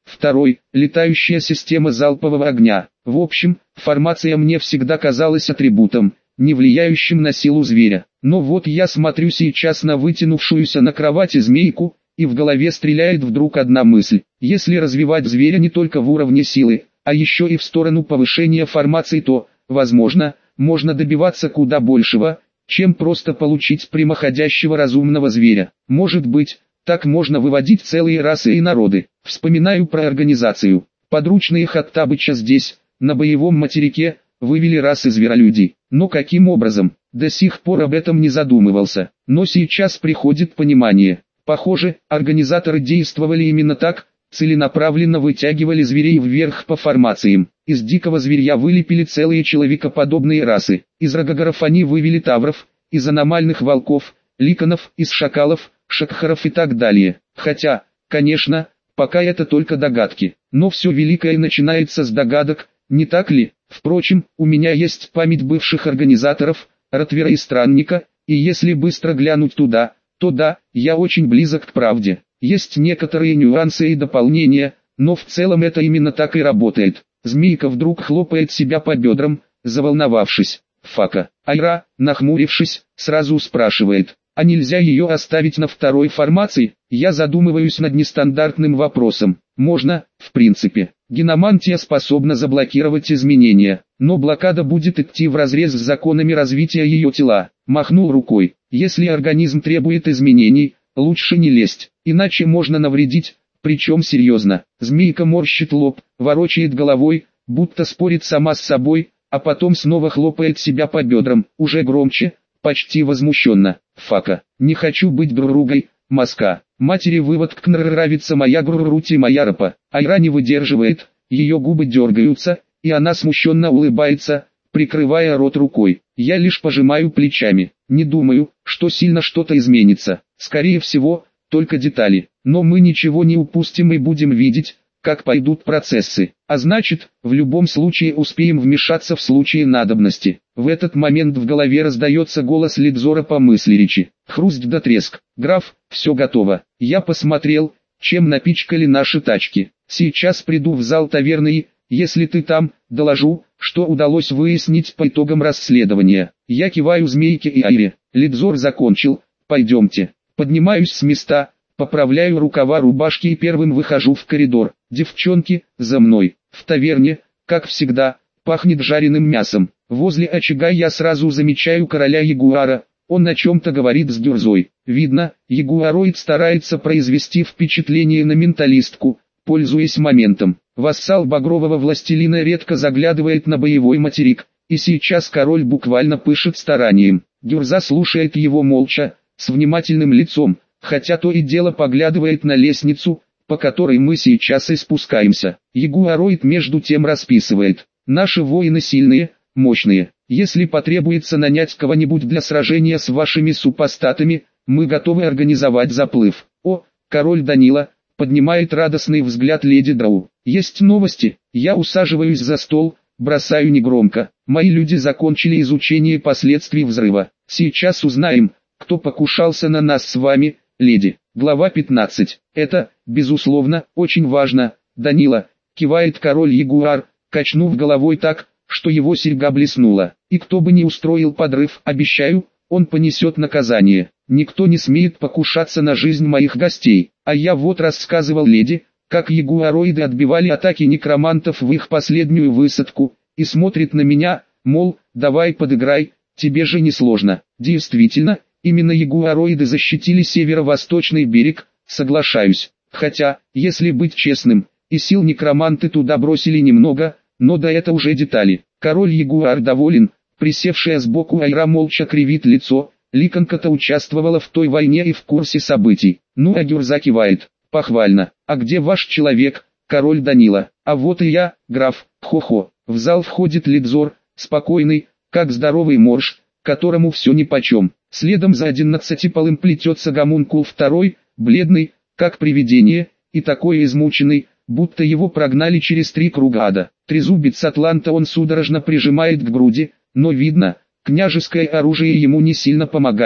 Второй – летающая система залпового огня. В общем, формация мне всегда казалась атрибутом, не влияющим на силу зверя. Но вот я смотрю сейчас на вытянувшуюся на кровати змейку, и в голове стреляет вдруг одна мысль. Если развивать зверя не только в уровне силы, а еще и в сторону повышения формации, то, возможно, можно добиваться куда большего, чем просто получить прямоходящего разумного зверя. Может быть, так можно выводить целые расы и народы. Вспоминаю про организацию. Подручные Хоттабыча здесь, на боевом материке, вывели расы зверолюдей. Но каким образом? До сих пор об этом не задумывался. Но сейчас приходит понимание. Похоже, организаторы действовали именно так, целенаправленно вытягивали зверей вверх по формациям. Из дикого зверья вылепили целые человекоподобные расы. Из рогогоров они вывели тавров, из аномальных волков, ликанов, из шакалов, шакхаров и так далее. Хотя, конечно, пока это только догадки. Но все великое начинается с догадок, не так ли? Впрочем, у меня есть память бывших организаторов, Ротвера и Странника, и если быстро глянуть туда, то да, я очень близок к правде. Есть некоторые нюансы и дополнения, но в целом это именно так и работает. Змейка вдруг хлопает себя по бедрам, заволновавшись. Фака. Айра, нахмурившись, сразу спрашивает, а нельзя ее оставить на второй формации? Я задумываюсь над нестандартным вопросом. Можно, в принципе. Геномантия способна заблокировать изменения, но блокада будет идти вразрез с законами развития ее тела. Махнул рукой. Если организм требует изменений, лучше не лезть, иначе можно навредить, причем серьезно. Змейка морщит лоб, ворочает головой, будто спорит сама с собой, а потом снова хлопает себя по бедрам, уже громче, почти возмущенно. Фака, не хочу быть друругой, мазка. Матери вывод к нравится моя грурути моя рапа. Айра не выдерживает, ее губы дергаются, и она смущенно улыбается, прикрывая рот рукой. Я лишь пожимаю плечами. Не думаю, что сильно что-то изменится. Скорее всего, только детали. Но мы ничего не упустим и будем видеть, как пойдут процессы. А значит, в любом случае успеем вмешаться в случае надобности. В этот момент в голове раздается голос Лидзора по мысли речи. Хруст да треск. Граф, все готово. Я посмотрел, чем напичкали наши тачки. Сейчас приду в зал таверны и, если ты там, доложу, что удалось выяснить по итогам расследования. Я киваю Змейке и Айре. Лидзор закончил. Пойдемте. Поднимаюсь с места, поправляю рукава рубашки и первым выхожу в коридор. Девчонки, за мной. В таверне, как всегда, пахнет жареным мясом. Возле очага я сразу замечаю короля ягуара. Он о чем-то говорит с Гюрзой. Видно, ягуароид старается произвести впечатление на менталистку, пользуясь моментом. Вассал багрового властелина редко заглядывает на боевой материк, и сейчас король буквально пышет старанием. Гюрза слушает его молча, с внимательным лицом, хотя то и дело поглядывает на лестницу, по которой мы сейчас и спускаемся. Ягуароид между тем расписывает. Наши воины сильные, мощные. Если потребуется нанять кого-нибудь для сражения с вашими супостатами, мы готовы организовать заплыв. О, король Данила, поднимает радостный взгляд леди Драу. Есть новости. Я усаживаюсь за стол, бросаю негромко. Мои люди закончили изучение последствий взрыва. Сейчас узнаем, кто покушался на нас с вами, леди. Глава пятнадцать. Это, безусловно, очень важно. Данила, кивает король ягуар, качнув головой так, что его серьга блеснула. И кто бы ни устроил подрыв, обещаю, он понесет наказание. Никто не смеет покушаться на жизнь моих гостей. А я вот рассказывал леди, как ягуароиды отбивали атаки некромантов в их последнюю высадку, и смотрит на меня, мол, давай подыграй, тебе же не сложно. Действительно, именно ягуароиды защитили северо-восточный берег, соглашаюсь. Хотя, если быть честным, и сил некроманты туда бросили немного, но да это уже детали. Король ягуар доволен, присевшая сбоку Айра молча кривит лицо, Ликанка-то участвовала в той войне и в курсе событий. Ну а Гюрза кивает, похвально. А где ваш человек, король Данила? А вот и я, граф, хо-хо. В зал входит Лидзор, спокойный, как здоровый морж, которому все нипочем. Следом за одиннадцатиполым плетется гомункул второй, бледный, как привидение, и такой измученный, будто его прогнали через три круга ада. Трезубец Атланта он судорожно прижимает к груди, но видно, княжеское оружие ему не сильно помогает.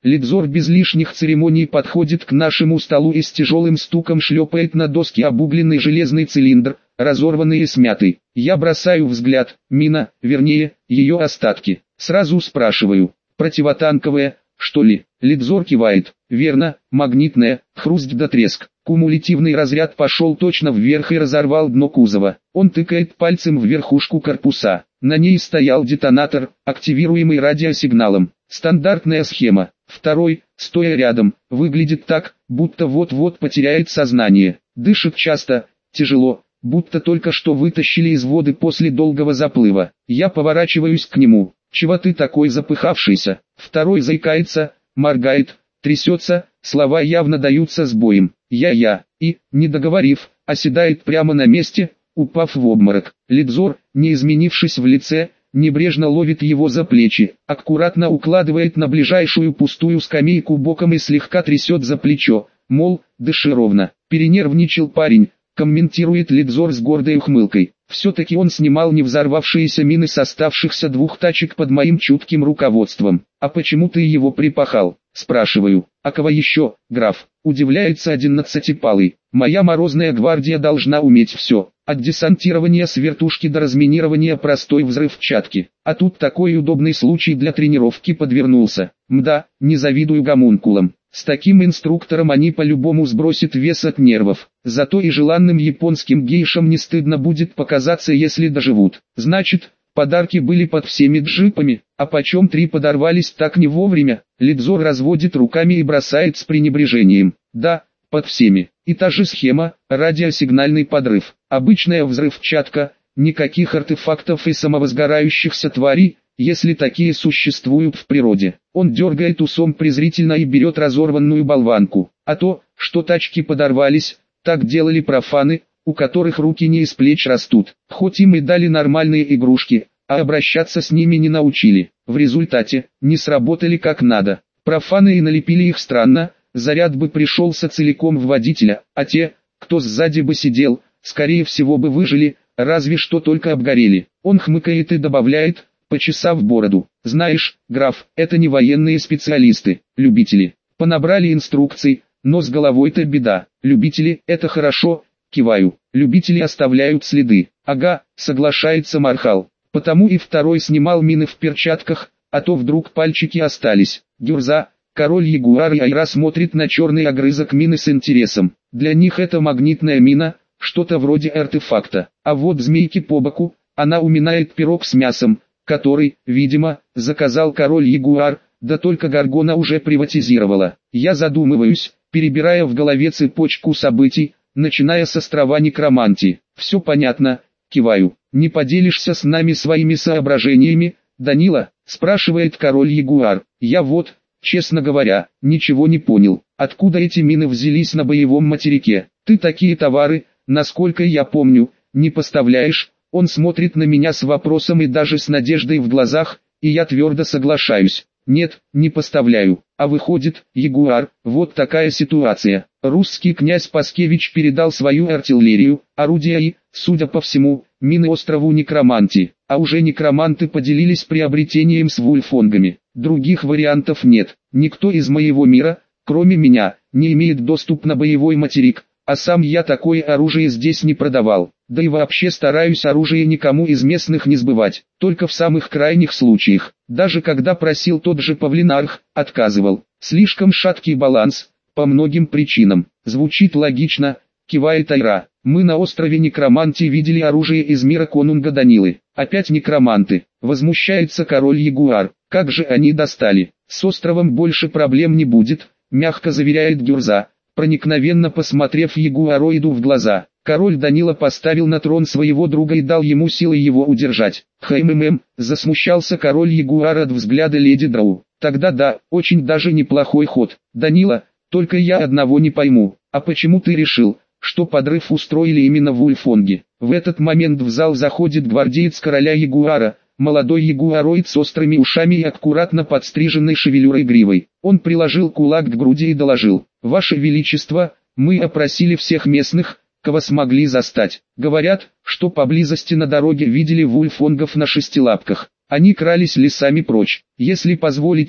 Лидзор без лишних церемоний подходит к нашему столу и с тяжелым стуком шлепает на доски обугленный железный цилиндр, разорванный и смятый. Я бросаю взгляд, мина, вернее, ее остатки. Сразу спрашиваю, противотанковая, что ли? Лидзор кивает. Верно, магнитная, хруст да треск. Кумулятивный разряд пошел точно вверх и разорвал дно кузова. Он тыкает пальцем в верхушку корпуса. На ней стоял детонатор, активируемый радиосигналом. Стандартная схема. Второй, стоя рядом, выглядит так, будто вот-вот потеряет сознание. Дышит часто, тяжело, будто только что вытащили из воды после долгого заплыва. Я поворачиваюсь к нему. «Чего ты такой запыхавшийся?» Второй заикается, моргает, трясется, слова явно даются с боем. «Я-я», и, не договорив, оседает прямо на месте, упав в обморок. Лидзор, не изменившись в лице, небрежно ловит его за плечи, аккуратно укладывает на ближайшую пустую скамейку боком и слегка трясет за плечо, мол, дыши ровно. Перенервничал парень, комментирует Лидзор с гордой ухмылкой. Все-таки он снимал не взорвавшиеся мины с оставшихся двух тачек под моим чутким руководством. «А почему ты его припахал?» Спрашиваю. «А кого еще, граф?» Удивляется одиннадцатипалый. «Моя морозная гвардия должна уметь все. От десантирования с вертушки до разминирования простой взрывчатки. А тут такой удобный случай для тренировки подвернулся. Мда, не завидую гомункулам. С таким инструктором они по-любому сбросят вес от нервов. Зато и желанным японским гейшам не стыдно будет показаться, если доживут. Значит, подарки были под всеми джипами, а почем три подорвались так не вовремя?» Лидзор разводит руками и бросает с пренебрежением. «Да, под всеми. И та же схема, радиосигнальный подрыв. Обычная взрывчатка, никаких артефактов и самовозгорающихся тварей, если такие существуют в природе». Он дергает усом презрительно и берет разорванную болванку. «А то, что тачки подорвались, так делали профаны, у которых руки не из плеч растут. Хоть им и дали нормальные игрушки, а обращаться с ними не научили. В результате, не сработали как надо. Профаны и налепили их странно, заряд бы пришелся целиком в водителя, а те, кто сзади бы сидел, скорее всего бы выжили, разве что только обгорели». Он хмыкает и добавляет, почесав бороду: «Знаешь, граф, это не военные специалисты, любители. Понабрали инструкций, но с головой-то беда. Любители — это хорошо». Киваю. «Любители оставляют следы». «Ага», соглашается Мархал. «Потому и второй снимал мины в перчатках, а то вдруг пальчики остались». Гюрза, король Ягуар и Айра смотрит на черный огрызок мины с интересом. Для них это магнитная мина, что-то вроде артефакта. А вот змейки по боку, она уминает пирог с мясом, который, видимо, заказал король Ягуар, да только Гаргона уже приватизировала. Я задумываюсь, перебирая в голове цепочку событий, начиная с острова Некромантии. «Все понятно», киваю. «Не поделишься с нами своими соображениями, Данила?» спрашивает король Ягуар. «Я вот, честно говоря, ничего не понял. Откуда эти мины взялись на боевом материке? Ты такие товары, насколько я помню, не поставляешь». Он смотрит на меня с вопросом и даже с надеждой в глазах, и я твердо соглашаюсь. «Нет, не поставляю. А выходит, Ягуар, вот такая ситуация. Русский князь Паскевич передал свою артиллерию, орудия и, судя по всему, мины острову Некромантии, а уже некроманты поделились приобретением с вульфонгами. Других вариантов нет. Никто из моего мира, кроме меня, не имеет доступ на боевой материк, а сам я такое оружие здесь не продавал. Да и вообще стараюсь оружие никому из местных не сбывать, только в самых крайних случаях. Даже когда просил тот же Павлинарх, отказывал. Слишком шаткий баланс, по многим причинам. Звучит логично, кивает Айра. Мы на острове Некромантии видели оружие из мира конунга Данилы. Опять некроманты. Возмущается король Ягуар. Как же они достали? С островом больше проблем не будет, мягко заверяет Гюрза, проникновенно посмотрев Ягуароиду в глаза. Король Данила поставил на трон своего друга и дал ему силы его удержать. Хммм, засмущался король Ягуар от взгляда леди Драу. Тогда да, очень даже неплохой ход. Данила, только я одного не пойму. А почему ты решил, что подрыв устроили именно в Ульфонге? В этот момент в зал заходит гвардеец короля Ягуара, молодой ягуароид с острыми ушами и аккуратно подстриженной шевелюрой гривой. Он приложил кулак к груди и доложил: «Ваше Величество, мы опросили всех местных, кого смогли застать. Говорят, что поблизости на дороге видели вульфонгов на шестилапках. Они крались лесами прочь. Если позволите,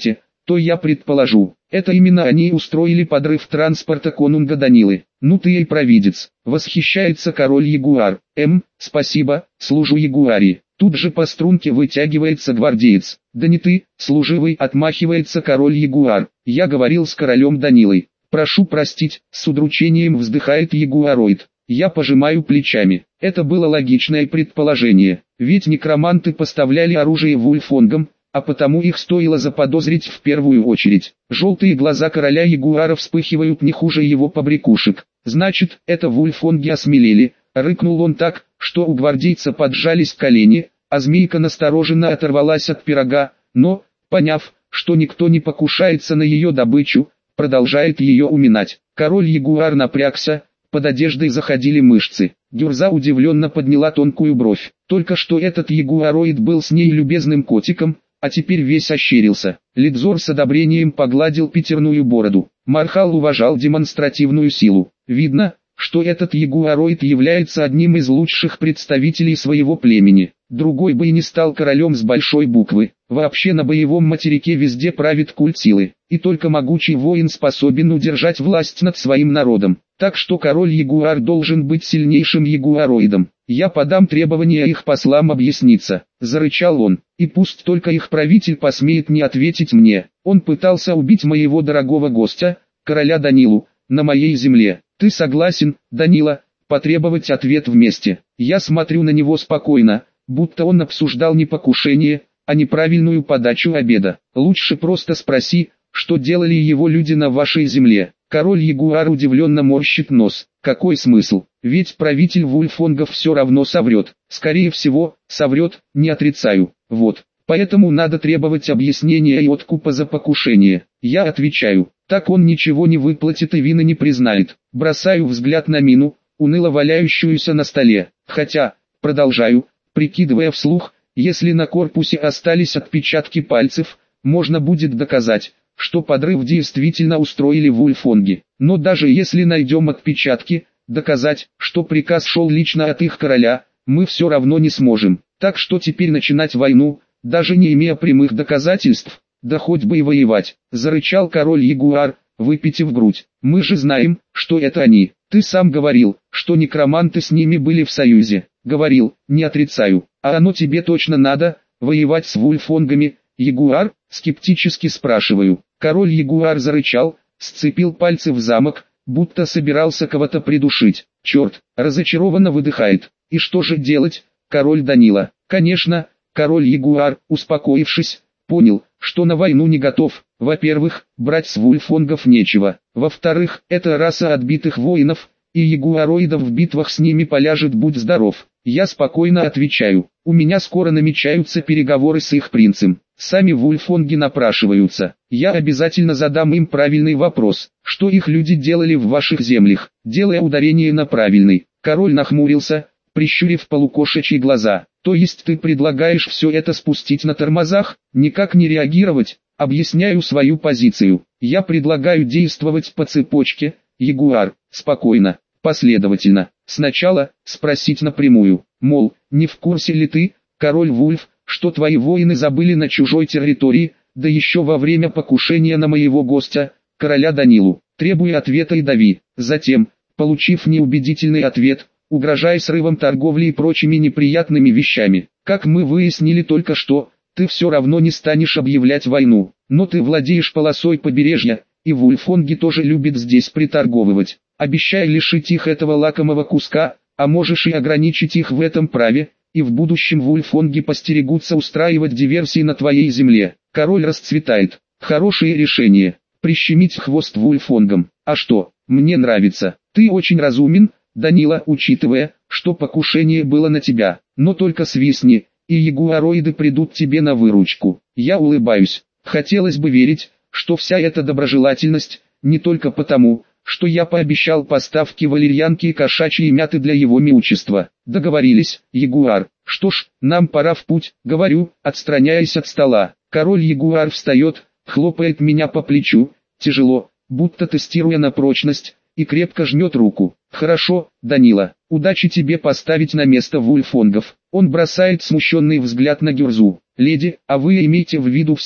то я предположу, это именно они устроили подрыв транспорта конунга Данилы. Ну ты и провидец, восхищается король Ягуар. Эм, спасибо, служу Ягуари. Тут же по струнке вытягивается гвардеец. Да не ты, служивый, отмахивается король Ягуар. Я говорил с королем Данилой. Прошу простить, с удручением вздыхает ягуароид. Я пожимаю плечами. Это было логичное предположение, ведь некроманты поставляли оружие вульфонгам, а потому их стоило заподозрить в первую очередь. Желтые глаза короля ягуара вспыхивают не хуже его побрякушек. Значит, это вульфонги осмелели, рыкнул он так, что у гвардейца поджались колени, а змейка настороженно оторвалась от пирога, но, поняв, что никто не покушается на ее добычу, продолжает ее уминать. Король ягуар напрягся, под одеждой заходили мышцы. Гюрза удивленно подняла тонкую бровь. Только что этот ягуароид был с ней любезным котиком, а теперь весь ощерился. Лидзор с одобрением погладил пятерную бороду. Мархал уважал демонстративную силу. Видно, что этот ягуароид является одним из лучших представителей своего племени. Другой бы и не стал королем с большой буквы. Вообще на боевом материке везде правит культ силы, и только могучий воин способен удержать власть над своим народом. Так что король-ягуар должен быть сильнейшим ягуароидом. Я подам требования их послам объясниться, зарычал он, и пусть только их правитель посмеет не ответить мне. Он пытался убить моего дорогого гостя, короля Данилу, на моей земле. Ты согласен, Данила, потребовать ответ вместе? Я смотрю на него спокойно, будто он обсуждал не покушение, а неправильную подачу обеда. Лучше просто спроси, что делали его люди на вашей земле. Король-ягуар удивленно морщит нос. Какой смысл? Ведь правитель вульфонгов все равно соврет. Скорее всего, соврет, не отрицаю. Вот. Поэтому надо требовать объяснения и откупа за покушение. Я отвечаю, так он ничего не выплатит и вины не признает. Бросаю взгляд на мину, уныло валяющуюся на столе. Хотя, продолжаю, прикидывая вслух, если на корпусе остались отпечатки пальцев, можно будет доказать, что подрыв действительно устроили вульфонги. Но даже если найдем отпечатки, доказать, что приказ шел лично от их короля, мы все равно не сможем. Так что теперь начинать войну, даже не имея прямых доказательств, да хоть бы и воевать, зарычал король-ягуар, выпитив грудь. Мы же знаем, что это они. Ты сам говорил, что некроманты с ними были в союзе. Говорил, не отрицаю. А оно тебе точно надо, воевать с вульфонгами, ягуар? Скептически спрашиваю. Король-ягуар зарычал, сцепил пальцы в замок, будто собирался кого-то придушить. Черт, разочарованно выдыхает. И что же делать, король Данила? Конечно, король-ягуар, успокоившись, понял, что на войну не готов. Во-первых, брать с вульфонгов нечего. Во-вторых, это раса отбитых воинов, и ягуароидов в битвах с ними поляжет будь здоров. Я спокойно отвечаю, у меня скоро намечаются переговоры с их принцем. Сами вульфонги напрашиваются. Я обязательно задам им правильный вопрос, что их люди делали в ваших землях, делая ударение на правильный. Король нахмурился, прищурив полукошачьи глаза. То есть ты предлагаешь все это спустить на тормозах, никак не реагировать? Объясняю свою позицию. Я предлагаю действовать по цепочке, ягуар, спокойно, последовательно. Сначала спросить напрямую, мол, не в курсе ли ты, король Вульф, что твои воины забыли на чужой территории, да еще во время покушения на моего гостя, короля Данилу. Требуй ответа и дави. Затем, получив неубедительный ответ, угрожая срывом торговли и прочими неприятными вещами. Как мы выяснили только что, ты все равно не станешь объявлять войну, но ты владеешь полосой побережья, и вульфонги тоже любят здесь приторговывать. Обещай лишить их этого лакомого куска, а можешь и ограничить их в этом праве, и в будущем вульфонги постерегутся устраивать диверсии на твоей земле. Король расцветает. Хорошее решение. Прищемить хвост вульфонгам. А что, мне нравится. Ты очень разумен, Данила, учитывая, что покушение было на тебя. Но только свистни, и ягуароиды придут тебе на выручку. Я улыбаюсь. Хотелось бы верить, что вся эта доброжелательность, не только потому, что я пообещал поставки валерьянки и кошачьей мяты для его миучества. Договорились, ягуар. Что ж, нам пора в путь, говорю, отстраняясь от стола. Король-ягуар встает, хлопает меня по плечу, тяжело, будто тестируя на прочность, и крепко жмет руку. Хорошо, Данила, удачи тебе поставить на место вульфонгов. Он бросает смущенный взгляд на Гюрзу. Леди, а вы имейте в виду все,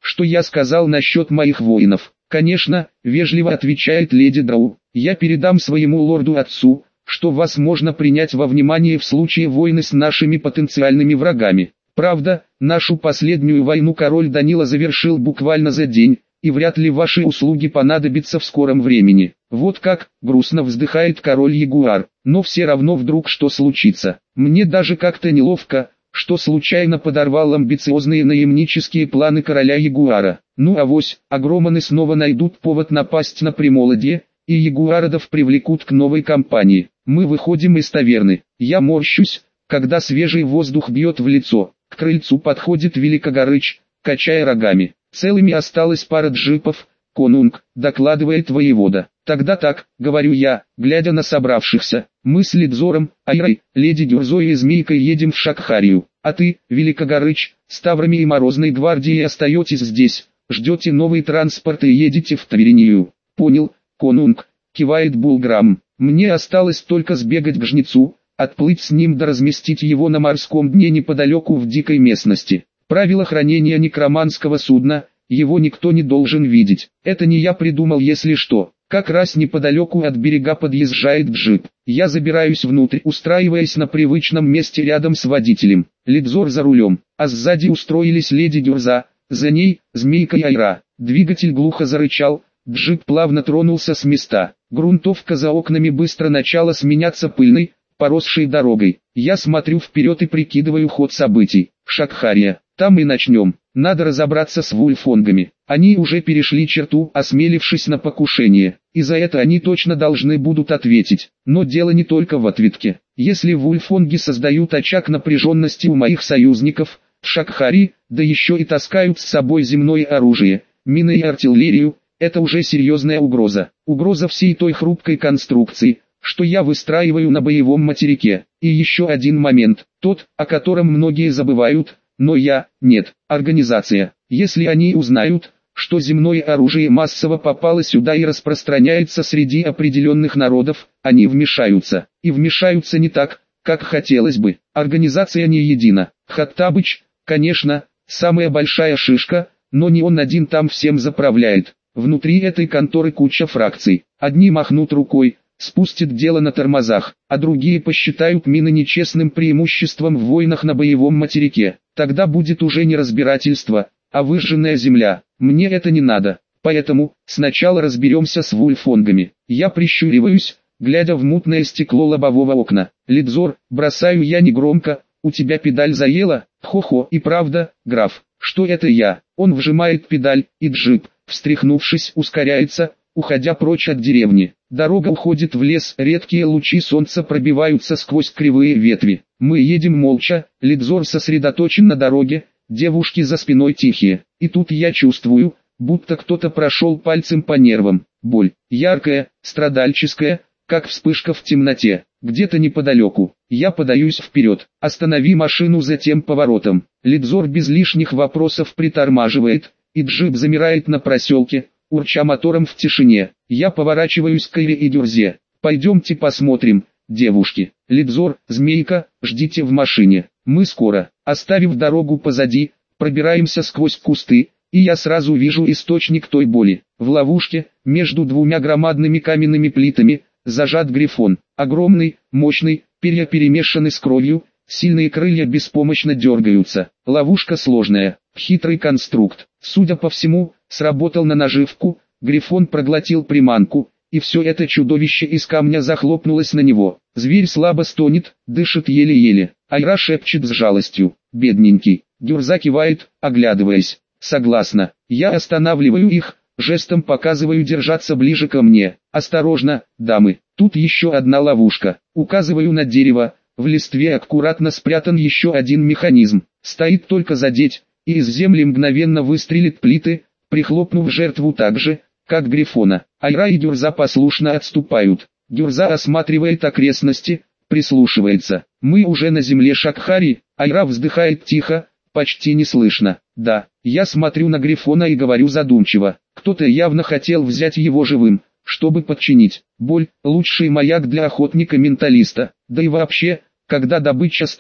что я сказал насчет моих воинов. Конечно, вежливо отвечает леди Драу, я передам своему лорду-отцу, что вас можно принять во внимание в случае войны с нашими потенциальными врагами. Правда, нашу последнюю войну король Данила завершил буквально за день, и вряд ли ваши услуги понадобятся в скором времени. Вот как, грустно вздыхает король Ягуар, но все равно вдруг что случится. Мне даже как-то неловко, что случайно подорвал амбициозные наемнические планы короля Ягуара. Ну авось, агроманы снова найдут повод напасть на Примолодье, и ягуародов привлекут к новой кампании. Мы выходим из таверны. Я морщусь, когда свежий воздух бьет в лицо. К крыльцу подходит Великогорыч, качая рогами. Целыми осталась пара джипов. «Конунг», — докладывает воевода. «Тогда так», — говорю я, глядя на собравшихся. «Мы с Лидзором, Айрой, леди Дюрзой и Змейкой едем в Шакхарию. А ты, Великогорыч, с Таврами и Морозной гвардией остаетесь здесь, ждете новый транспорт и едете в Тверинию». «Понял, Конунг», — кивает Булграм. «Мне осталось только сбегать к жнецу, отплыть с ним да разместить его на морском дне неподалеку в дикой местности. Правило хранения некроманского судна, его никто не должен видеть. Это не я придумал, если что. Как раз неподалеку от берега подъезжает джип. Я забираюсь внутрь, устраиваясь на привычном месте рядом с водителем. Лидзор за рулем, а сзади устроились леди Дюрза, за ней Змейка и Айра. Двигатель глухо зарычал, джип плавно тронулся с места. Грунтовка за окнами быстро начала сменяться пыльной, поросшей дорогой. Я смотрю вперед и прикидываю ход событий. Шакхария, там и начнем. Надо разобраться с вульфонгами. Они уже перешли черту, осмелившись на покушение, и за это они точно должны будут ответить. Но дело не только в ответке. Если вульфонги создают очаг напряженности у моих союзников, в Шакхарии, да еще и таскают с собой земное оружие, мины и артиллерию, это уже серьезная угроза. Угроза всей той хрупкой конструкции, что я выстраиваю на боевом материке. И еще один момент, тот, о котором многие забывают, но я, нет, организация. Если они узнают, что земное оружие массово попало сюда и распространяется среди определенных народов, они вмешаются. И вмешаются не так, как хотелось бы. Организация не едина. Хаттабыч, конечно, самая большая шишка, но не он один там всем заправляет. Внутри этой конторы куча фракций. Одни махнут рукой, спустят дело на тормозах, а другие посчитают мины нечестным преимуществом в войнах на боевом материке. Тогда будет уже не разбирательство, а выжженная земля. Мне это не надо. Поэтому, сначала разберемся с вульфонгами. Я прищуриваюсь, глядя в мутное стекло лобового окна. Лидзор, бросаю я негромко, у тебя педаль заела? Хо-хо, и правда, граф, что это я? Он вжимает педаль, и джип, встряхнувшись, ускоряется, уходя прочь от деревни. Дорога уходит в лес, редкие лучи солнца пробиваются сквозь кривые ветви. Мы едем молча, Лидзор сосредоточен на дороге, девушки за спиной тихие. И тут я чувствую, будто кто-то прошел пальцем по нервам. Боль, яркая, страдальческая, как вспышка в темноте. Где-то неподалеку. Я подаюсь вперед. Останови машину за тем поворотом. Лидзор без лишних вопросов притормаживает, и джип замирает на проселке, урча мотором в тишине. Я поворачиваюсь к Айре и Дюрзе. Пойдемте посмотрим, девушки. Лидзор, Змейка, ждите в машине. Мы скоро. Оставив дорогу позади, пробираемся сквозь кусты, и я сразу вижу источник той боли. В ловушке, между двумя громадными каменными плитами, зажат грифон. Огромный, мощный, перья перемешаны с кровью, сильные крылья беспомощно дергаются. Ловушка сложная, хитрый конструкт. Судя по всему, сработал на наживку, грифон проглотил приманку, и все это чудовище из камня захлопнулось на него. Зверь слабо стонет, дышит еле-еле. Айра шепчет с жалостью: «Бедненький». Дюрза кивает, оглядываясь. «Согласна». Я останавливаю их, жестом показываю держаться ближе ко мне. «Осторожно, дамы, тут еще одна ловушка». Указываю на дерево, в листве аккуратно спрятан еще один механизм. Стоит только задеть, и из земли мгновенно выстрелит плиты, прихлопнув жертву так же, как грифона. Айра и Дюрза послушно отступают. Дюрза осматривает окрестности, прислушивается. Мы уже на земле Шакхари. Айра вздыхает тихо, почти не слышно. Да, я смотрю на грифона и говорю задумчиво. Кто-то явно хотел взять его живым, чтобы подчинить. Боль – лучший маяк для охотника-менталиста. Да и вообще, когда добыча стонет,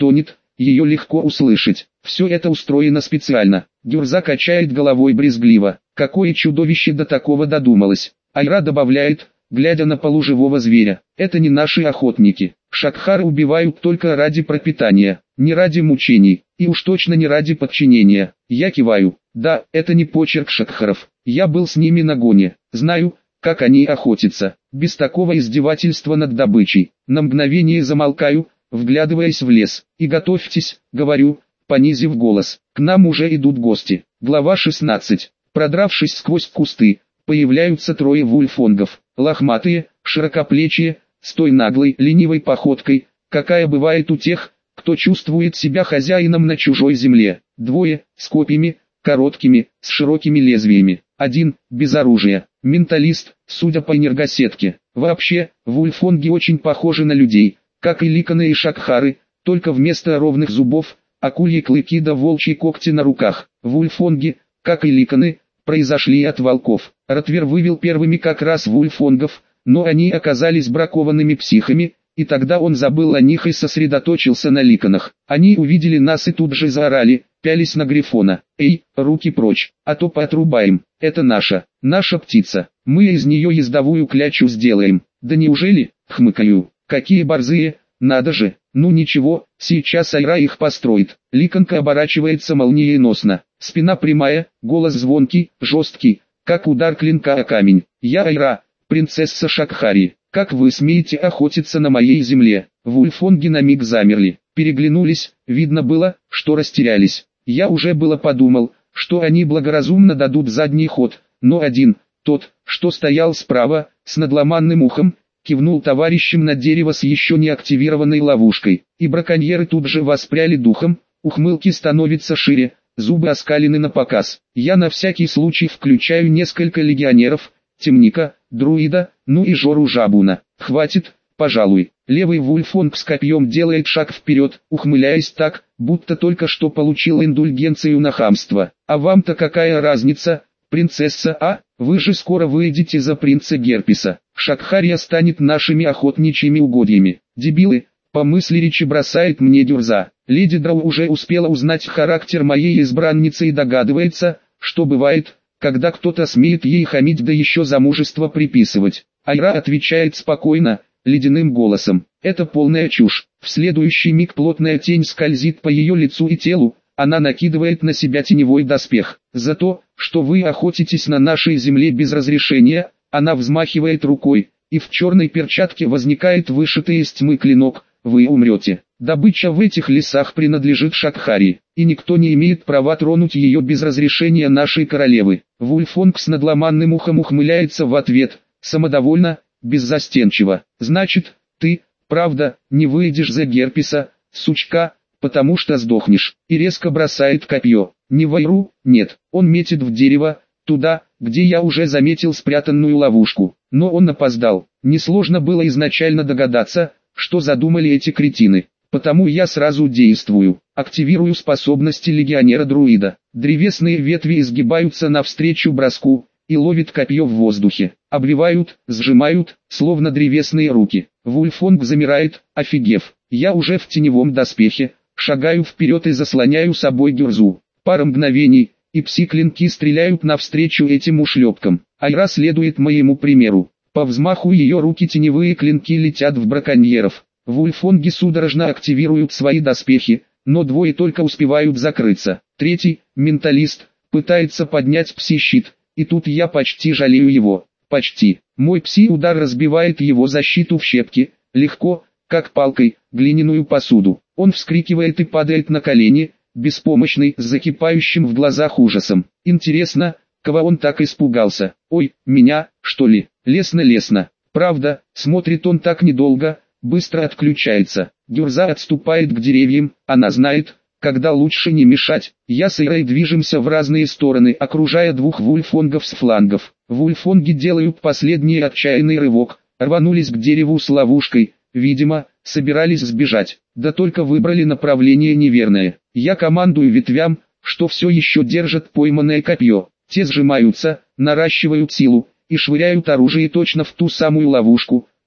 ее легко услышать. Все это устроено специально. Гюрза качает головой брезгливо. Какое чудовище до такого додумалось. Айра добавляет, глядя на полуживого зверя. Это не наши охотники. Шакхары убивают только ради пропитания, не ради мучений, и уж точно не ради подчинения. Я киваю. Да, это не почерк шакхаров. Я был с ними на гоне. Знаю, как они охотятся. Без такого издевательства над добычей. На мгновение замолкаю, вглядываясь в лес. И готовьтесь, говорю, понизив голос. К нам уже идут гости. Глава шестнадцать. Продравшись сквозь кусты, появляются трое вульфонгов. Лохматые, широкоплечие, с той наглой, ленивой походкой, какая бывает у тех, кто чувствует себя хозяином на чужой земле. Двое, с копьями, короткими, с широкими лезвиями. Один, без оружия, менталист, судя по энергосетке. Вообще, вульфонги очень похожи на людей, как и ликаны и шакхары, только вместо ровных зубов, акульи клыки да волчьи когти на руках. Вульфонги, как и ликаны, произошли от волков. Ротвер вывел первыми как раз вульфонгов, но они оказались бракованными психами, и тогда он забыл о них и сосредоточился на ликанах. Они увидели нас и тут же заорали, пялись на Грифона. «Эй, руки прочь, а то поотрубаем, это наша, наша птица, мы из нее ездовую клячу сделаем». «Да неужели?» — хмыкаю. «Какие борзые, надо же, ну ничего, сейчас Айра их построит». Ликанка оборачивается молниеносно, спина прямая, голос звонкий, жесткий, как удар клинка о камень. «Я Айра, принцесса Шакхари, как вы смеете охотиться на моей земле?» Вульфонги на миг замерли, переглянулись, видно было, что растерялись. Я уже было подумал, что они благоразумно дадут задний ход, но один, тот, что стоял справа, с надломанным ухом, кивнул товарищем на дерево с еще не активированной ловушкой, и браконьеры тут же воспряли духом, ухмылки становятся шире, зубы оскалены напоказ. Я на всякий случай включаю несколько легионеров, темника, друида, ну и Жору Жабуна. Хватит, пожалуй. Левый вульфонг с копьем делает шаг вперед, ухмыляясь так, будто только что получил индульгенцию на хамство. А вам-то какая разница, принцесса, а? Вы же скоро выйдете за принца Герпеса. Шакхария станет нашими охотничьими угодьями. Дебилы, по мысли речи бросает мне Гюрза. Леди Драу уже успела узнать характер моей избранницы и догадывается, что бывает, когда кто-то смеет ей хамить да еще замужество приписывать. Айра отвечает спокойно, ледяным голосом. Это полная чушь. В следующий миг плотная тень скользит по ее лицу и телу, она накидывает на себя теневой доспех. За то, что вы охотитесь на нашей земле без разрешения, она взмахивает рукой, и в черной перчатке возникает вышитый из тьмы клинок. Вы умрете. Добыча в этих лесах принадлежит Шакхари, и никто не имеет права тронуть ее без разрешения нашей королевы. Вульфонг с надломанным ухом ухмыляется в ответ, самодовольно, беззастенчиво. Значит, ты, правда, не выйдешь за Герпеса, сучка, потому что сдохнешь. И резко бросает копье. Не в Айру, нет, он метит в дерево, туда, где я уже заметил спрятанную ловушку. Но он опоздал. Несложно было изначально догадаться, что задумали эти кретины. Потому я сразу действую, активирую способности легионера-друида. Древесные ветви изгибаются навстречу броску, и ловит копье в воздухе. Обвивают, сжимают, словно древесные руки. Вульфонг замирает, офигев. Я уже в теневом доспехе, шагаю вперед и заслоняю собой Гюрзу. Пара мгновений, и пси-клинки стреляют навстречу этим ушлепкам. Айра следует моему примеру. По взмаху ее руки теневые клинки летят в браконьеров. Вульфонги судорожно активируют свои доспехи, но двое только успевают закрыться. Третий, менталист, пытается поднять пси-щит, и тут я почти жалею его. Почти. Мой пси-удар разбивает его защиту в щепки, легко, как палкой, глиняную посуду. Он вскрикивает и падает на колени, беспомощный, с закипающим в глазах ужасом. Интересно, кого он так испугался? Ой, меня, что ли? Лесно-лесно. Правда, смотрит он так недолго, быстро отключается. Гюрза отступает к деревьям, она знает, когда лучше не мешать. Я с Айрой движемся в разные стороны, окружая двух вульфонгов с флангов. Вульфонги делают последний отчаянный рывок, рванулись к дереву с ловушкой, видимо, собирались сбежать, да только выбрали направление неверное. Я командую ветвям, что все еще держат пойманное копье. Те сжимаются, наращивают силу, и швыряют оружие точно в ту самую ловушку,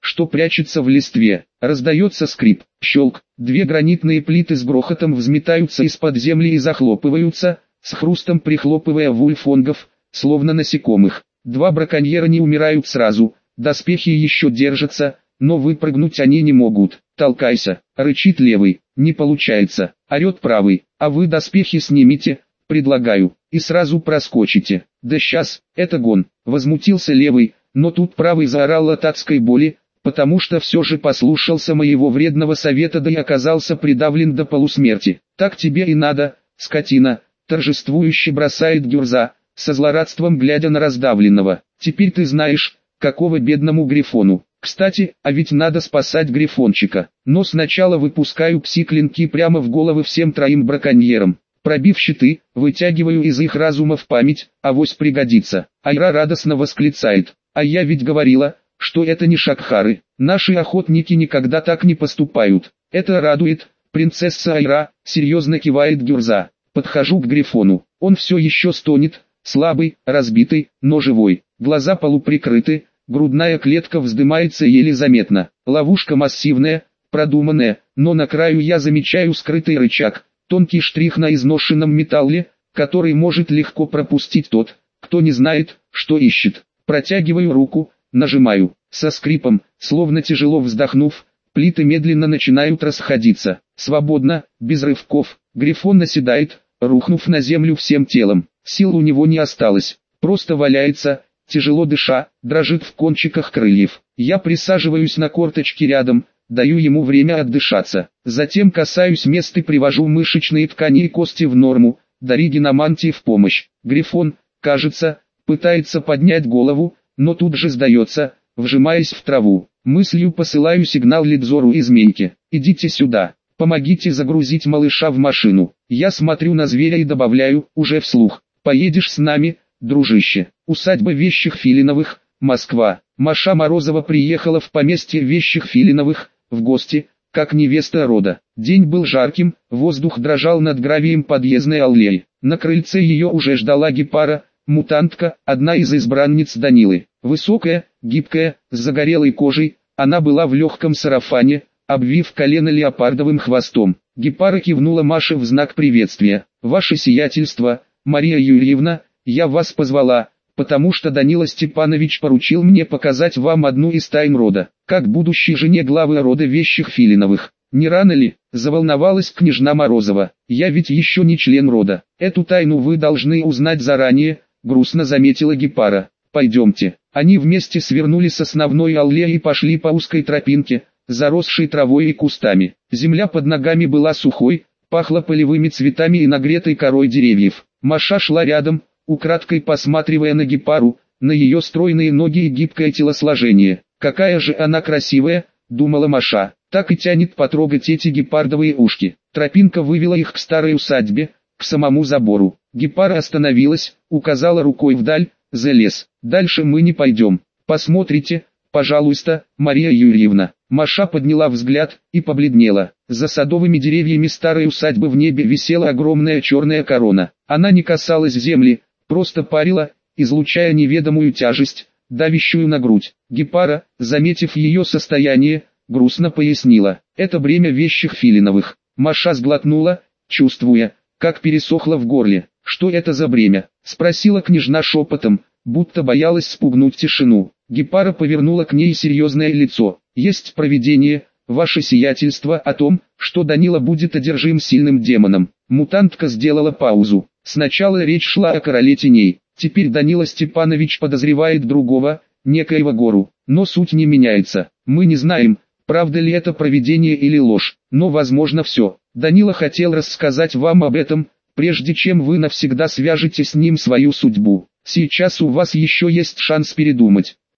что прячется в листве. Раздается скрип, щелк, две гранитные плиты с грохотом взметаются из-под земли и захлопываются, с хрустом прихлопывая вульфонгов, словно насекомых. Два браконьера не умирают сразу, доспехи еще держатся, но выпрыгнуть они не могут. «Толкайся!» — рычит левый, не получается, орет правый, «а вы доспехи снимите, предлагаю, и сразу проскочите». «Да сейчас, это гон!» — возмутился левый, но тут правый заорал от адской боли, потому что все же послушался моего вредного совета, да и оказался придавлен до полусмерти. «Так тебе и надо, скотина!» — торжествующе бросает Гюрза, со злорадством глядя на раздавленного. «Теперь ты знаешь, какого бедному Грифону. Кстати, а ведь надо спасать Грифончика. Но сначала выпускаю пси-клинки прямо в головы всем троим браконьерам. Пробив щиты, вытягиваю из их разумов память, авось пригодится». Айра радостно восклицает: «А я ведь говорила, что это не шакхары. Наши охотники никогда так не поступают. Это радует, принцесса Айра», — серьезно кивает Гюрза. Подхожу к Грифону. Он все еще стонет, слабый, разбитый, но живой. Глаза полуприкрыты, грудная клетка вздымается еле заметно. Ловушка массивная, продуманная, но на краю я замечаю скрытый рычаг, тонкий штрих на изношенном металле, который может легко пропустить тот, кто не знает, что ищет. Протягиваю руку, нажимаю. Со скрипом, словно тяжело вздохнув, плиты медленно начинают расходиться. Свободно, без рывков. Грифон наседает, рухнув на землю всем телом. Сил у него не осталось, просто валяется, тяжело дыша, дрожит в кончиках крыльев. Я присаживаюсь на корточки рядом, даю ему время отдышаться. Затем касаюсь мест и привожу мышечные ткани и кости в норму, дари геномантии в помощь. Грифон, кажется, пытается поднять голову, но тут же сдается, вжимаясь в траву. Мыслью посылаю сигнал Лидзору и Змейке: «Идите сюда, помогите загрузить малыша в машину». Я смотрю на зверя и добавляю, уже вслух: «Поедешь с нами, дружище». Усадьба Вещих Филиновых, Москва. Маша Морозова приехала в поместье Вещих Филиновых, в гости, как невеста рода. День был жарким, воздух дрожал над гравием подъездной аллеи. На крыльце ее уже ждала Гепара, мутантка, одна из избранниц Данилы. Высокая, гибкая, с загорелой кожей, она была в легком сарафане, обвив колено леопардовым хвостом. Гепара кивнула Маше в знак приветствия. «Ваше сиятельство, Мария Юрьевна, я вас позвала, потому что Данила Степанович поручил мне показать вам одну из тайн рода, как будущей жене главы рода Вещих Филиновых. Не рано ли?» — заволновалась княжна Морозова. «Я ведь еще не член рода. Эту тайну вы должны узнать заранее», — грустно заметила Гепара. «Пойдемте». Они вместе свернули с основной аллеи и пошли по узкой тропинке, заросшей травой и кустами. Земля под ногами была сухой, пахло полевыми цветами и нагретой корой деревьев. Маша шла рядом, украдкой посматривая на Гепару, на ее стройные ноги и гибкое телосложение. «Какая же она красивая», — думала Маша, — «так и тянет потрогать эти гепардовые ушки». Тропинка вывела их к старой усадьбе, к самому забору. Гепара остановилась, указала рукой вдаль: «За лес. Дальше мы не пойдем. Посмотрите, пожалуйста, Мария Юрьевна». Маша подняла взгляд и побледнела. За садовыми деревьями старой усадьбы в небе висела огромная черная корона. Она не касалась земли, просто парила, излучая неведомую тяжесть, давящую на грудь. Гепара, заметив ее состояние, грустно пояснила: «Это бремя Вещих Филиновых». Маша сглотнула, чувствуя, как пересохло в горле. «Что это за бремя?» — спросила княжна шепотом, будто боялась спугнуть тишину. Гепара повернула к ней серьезное лицо. «Есть провидение, ваше сиятельство, о том, что Данила будет одержим сильным демоном». Мутантка сделала паузу. Сначала речь шла о короле теней. Теперь Данила Степанович подозревает другого, некоего Гору. Но суть не меняется. Мы не знаем, правда ли это провидение или ложь, но возможно все. Данила хотел рассказать вам об этом, прежде чем вы навсегда свяжете с ним свою судьбу. Сейчас у вас еще есть шанс передумать.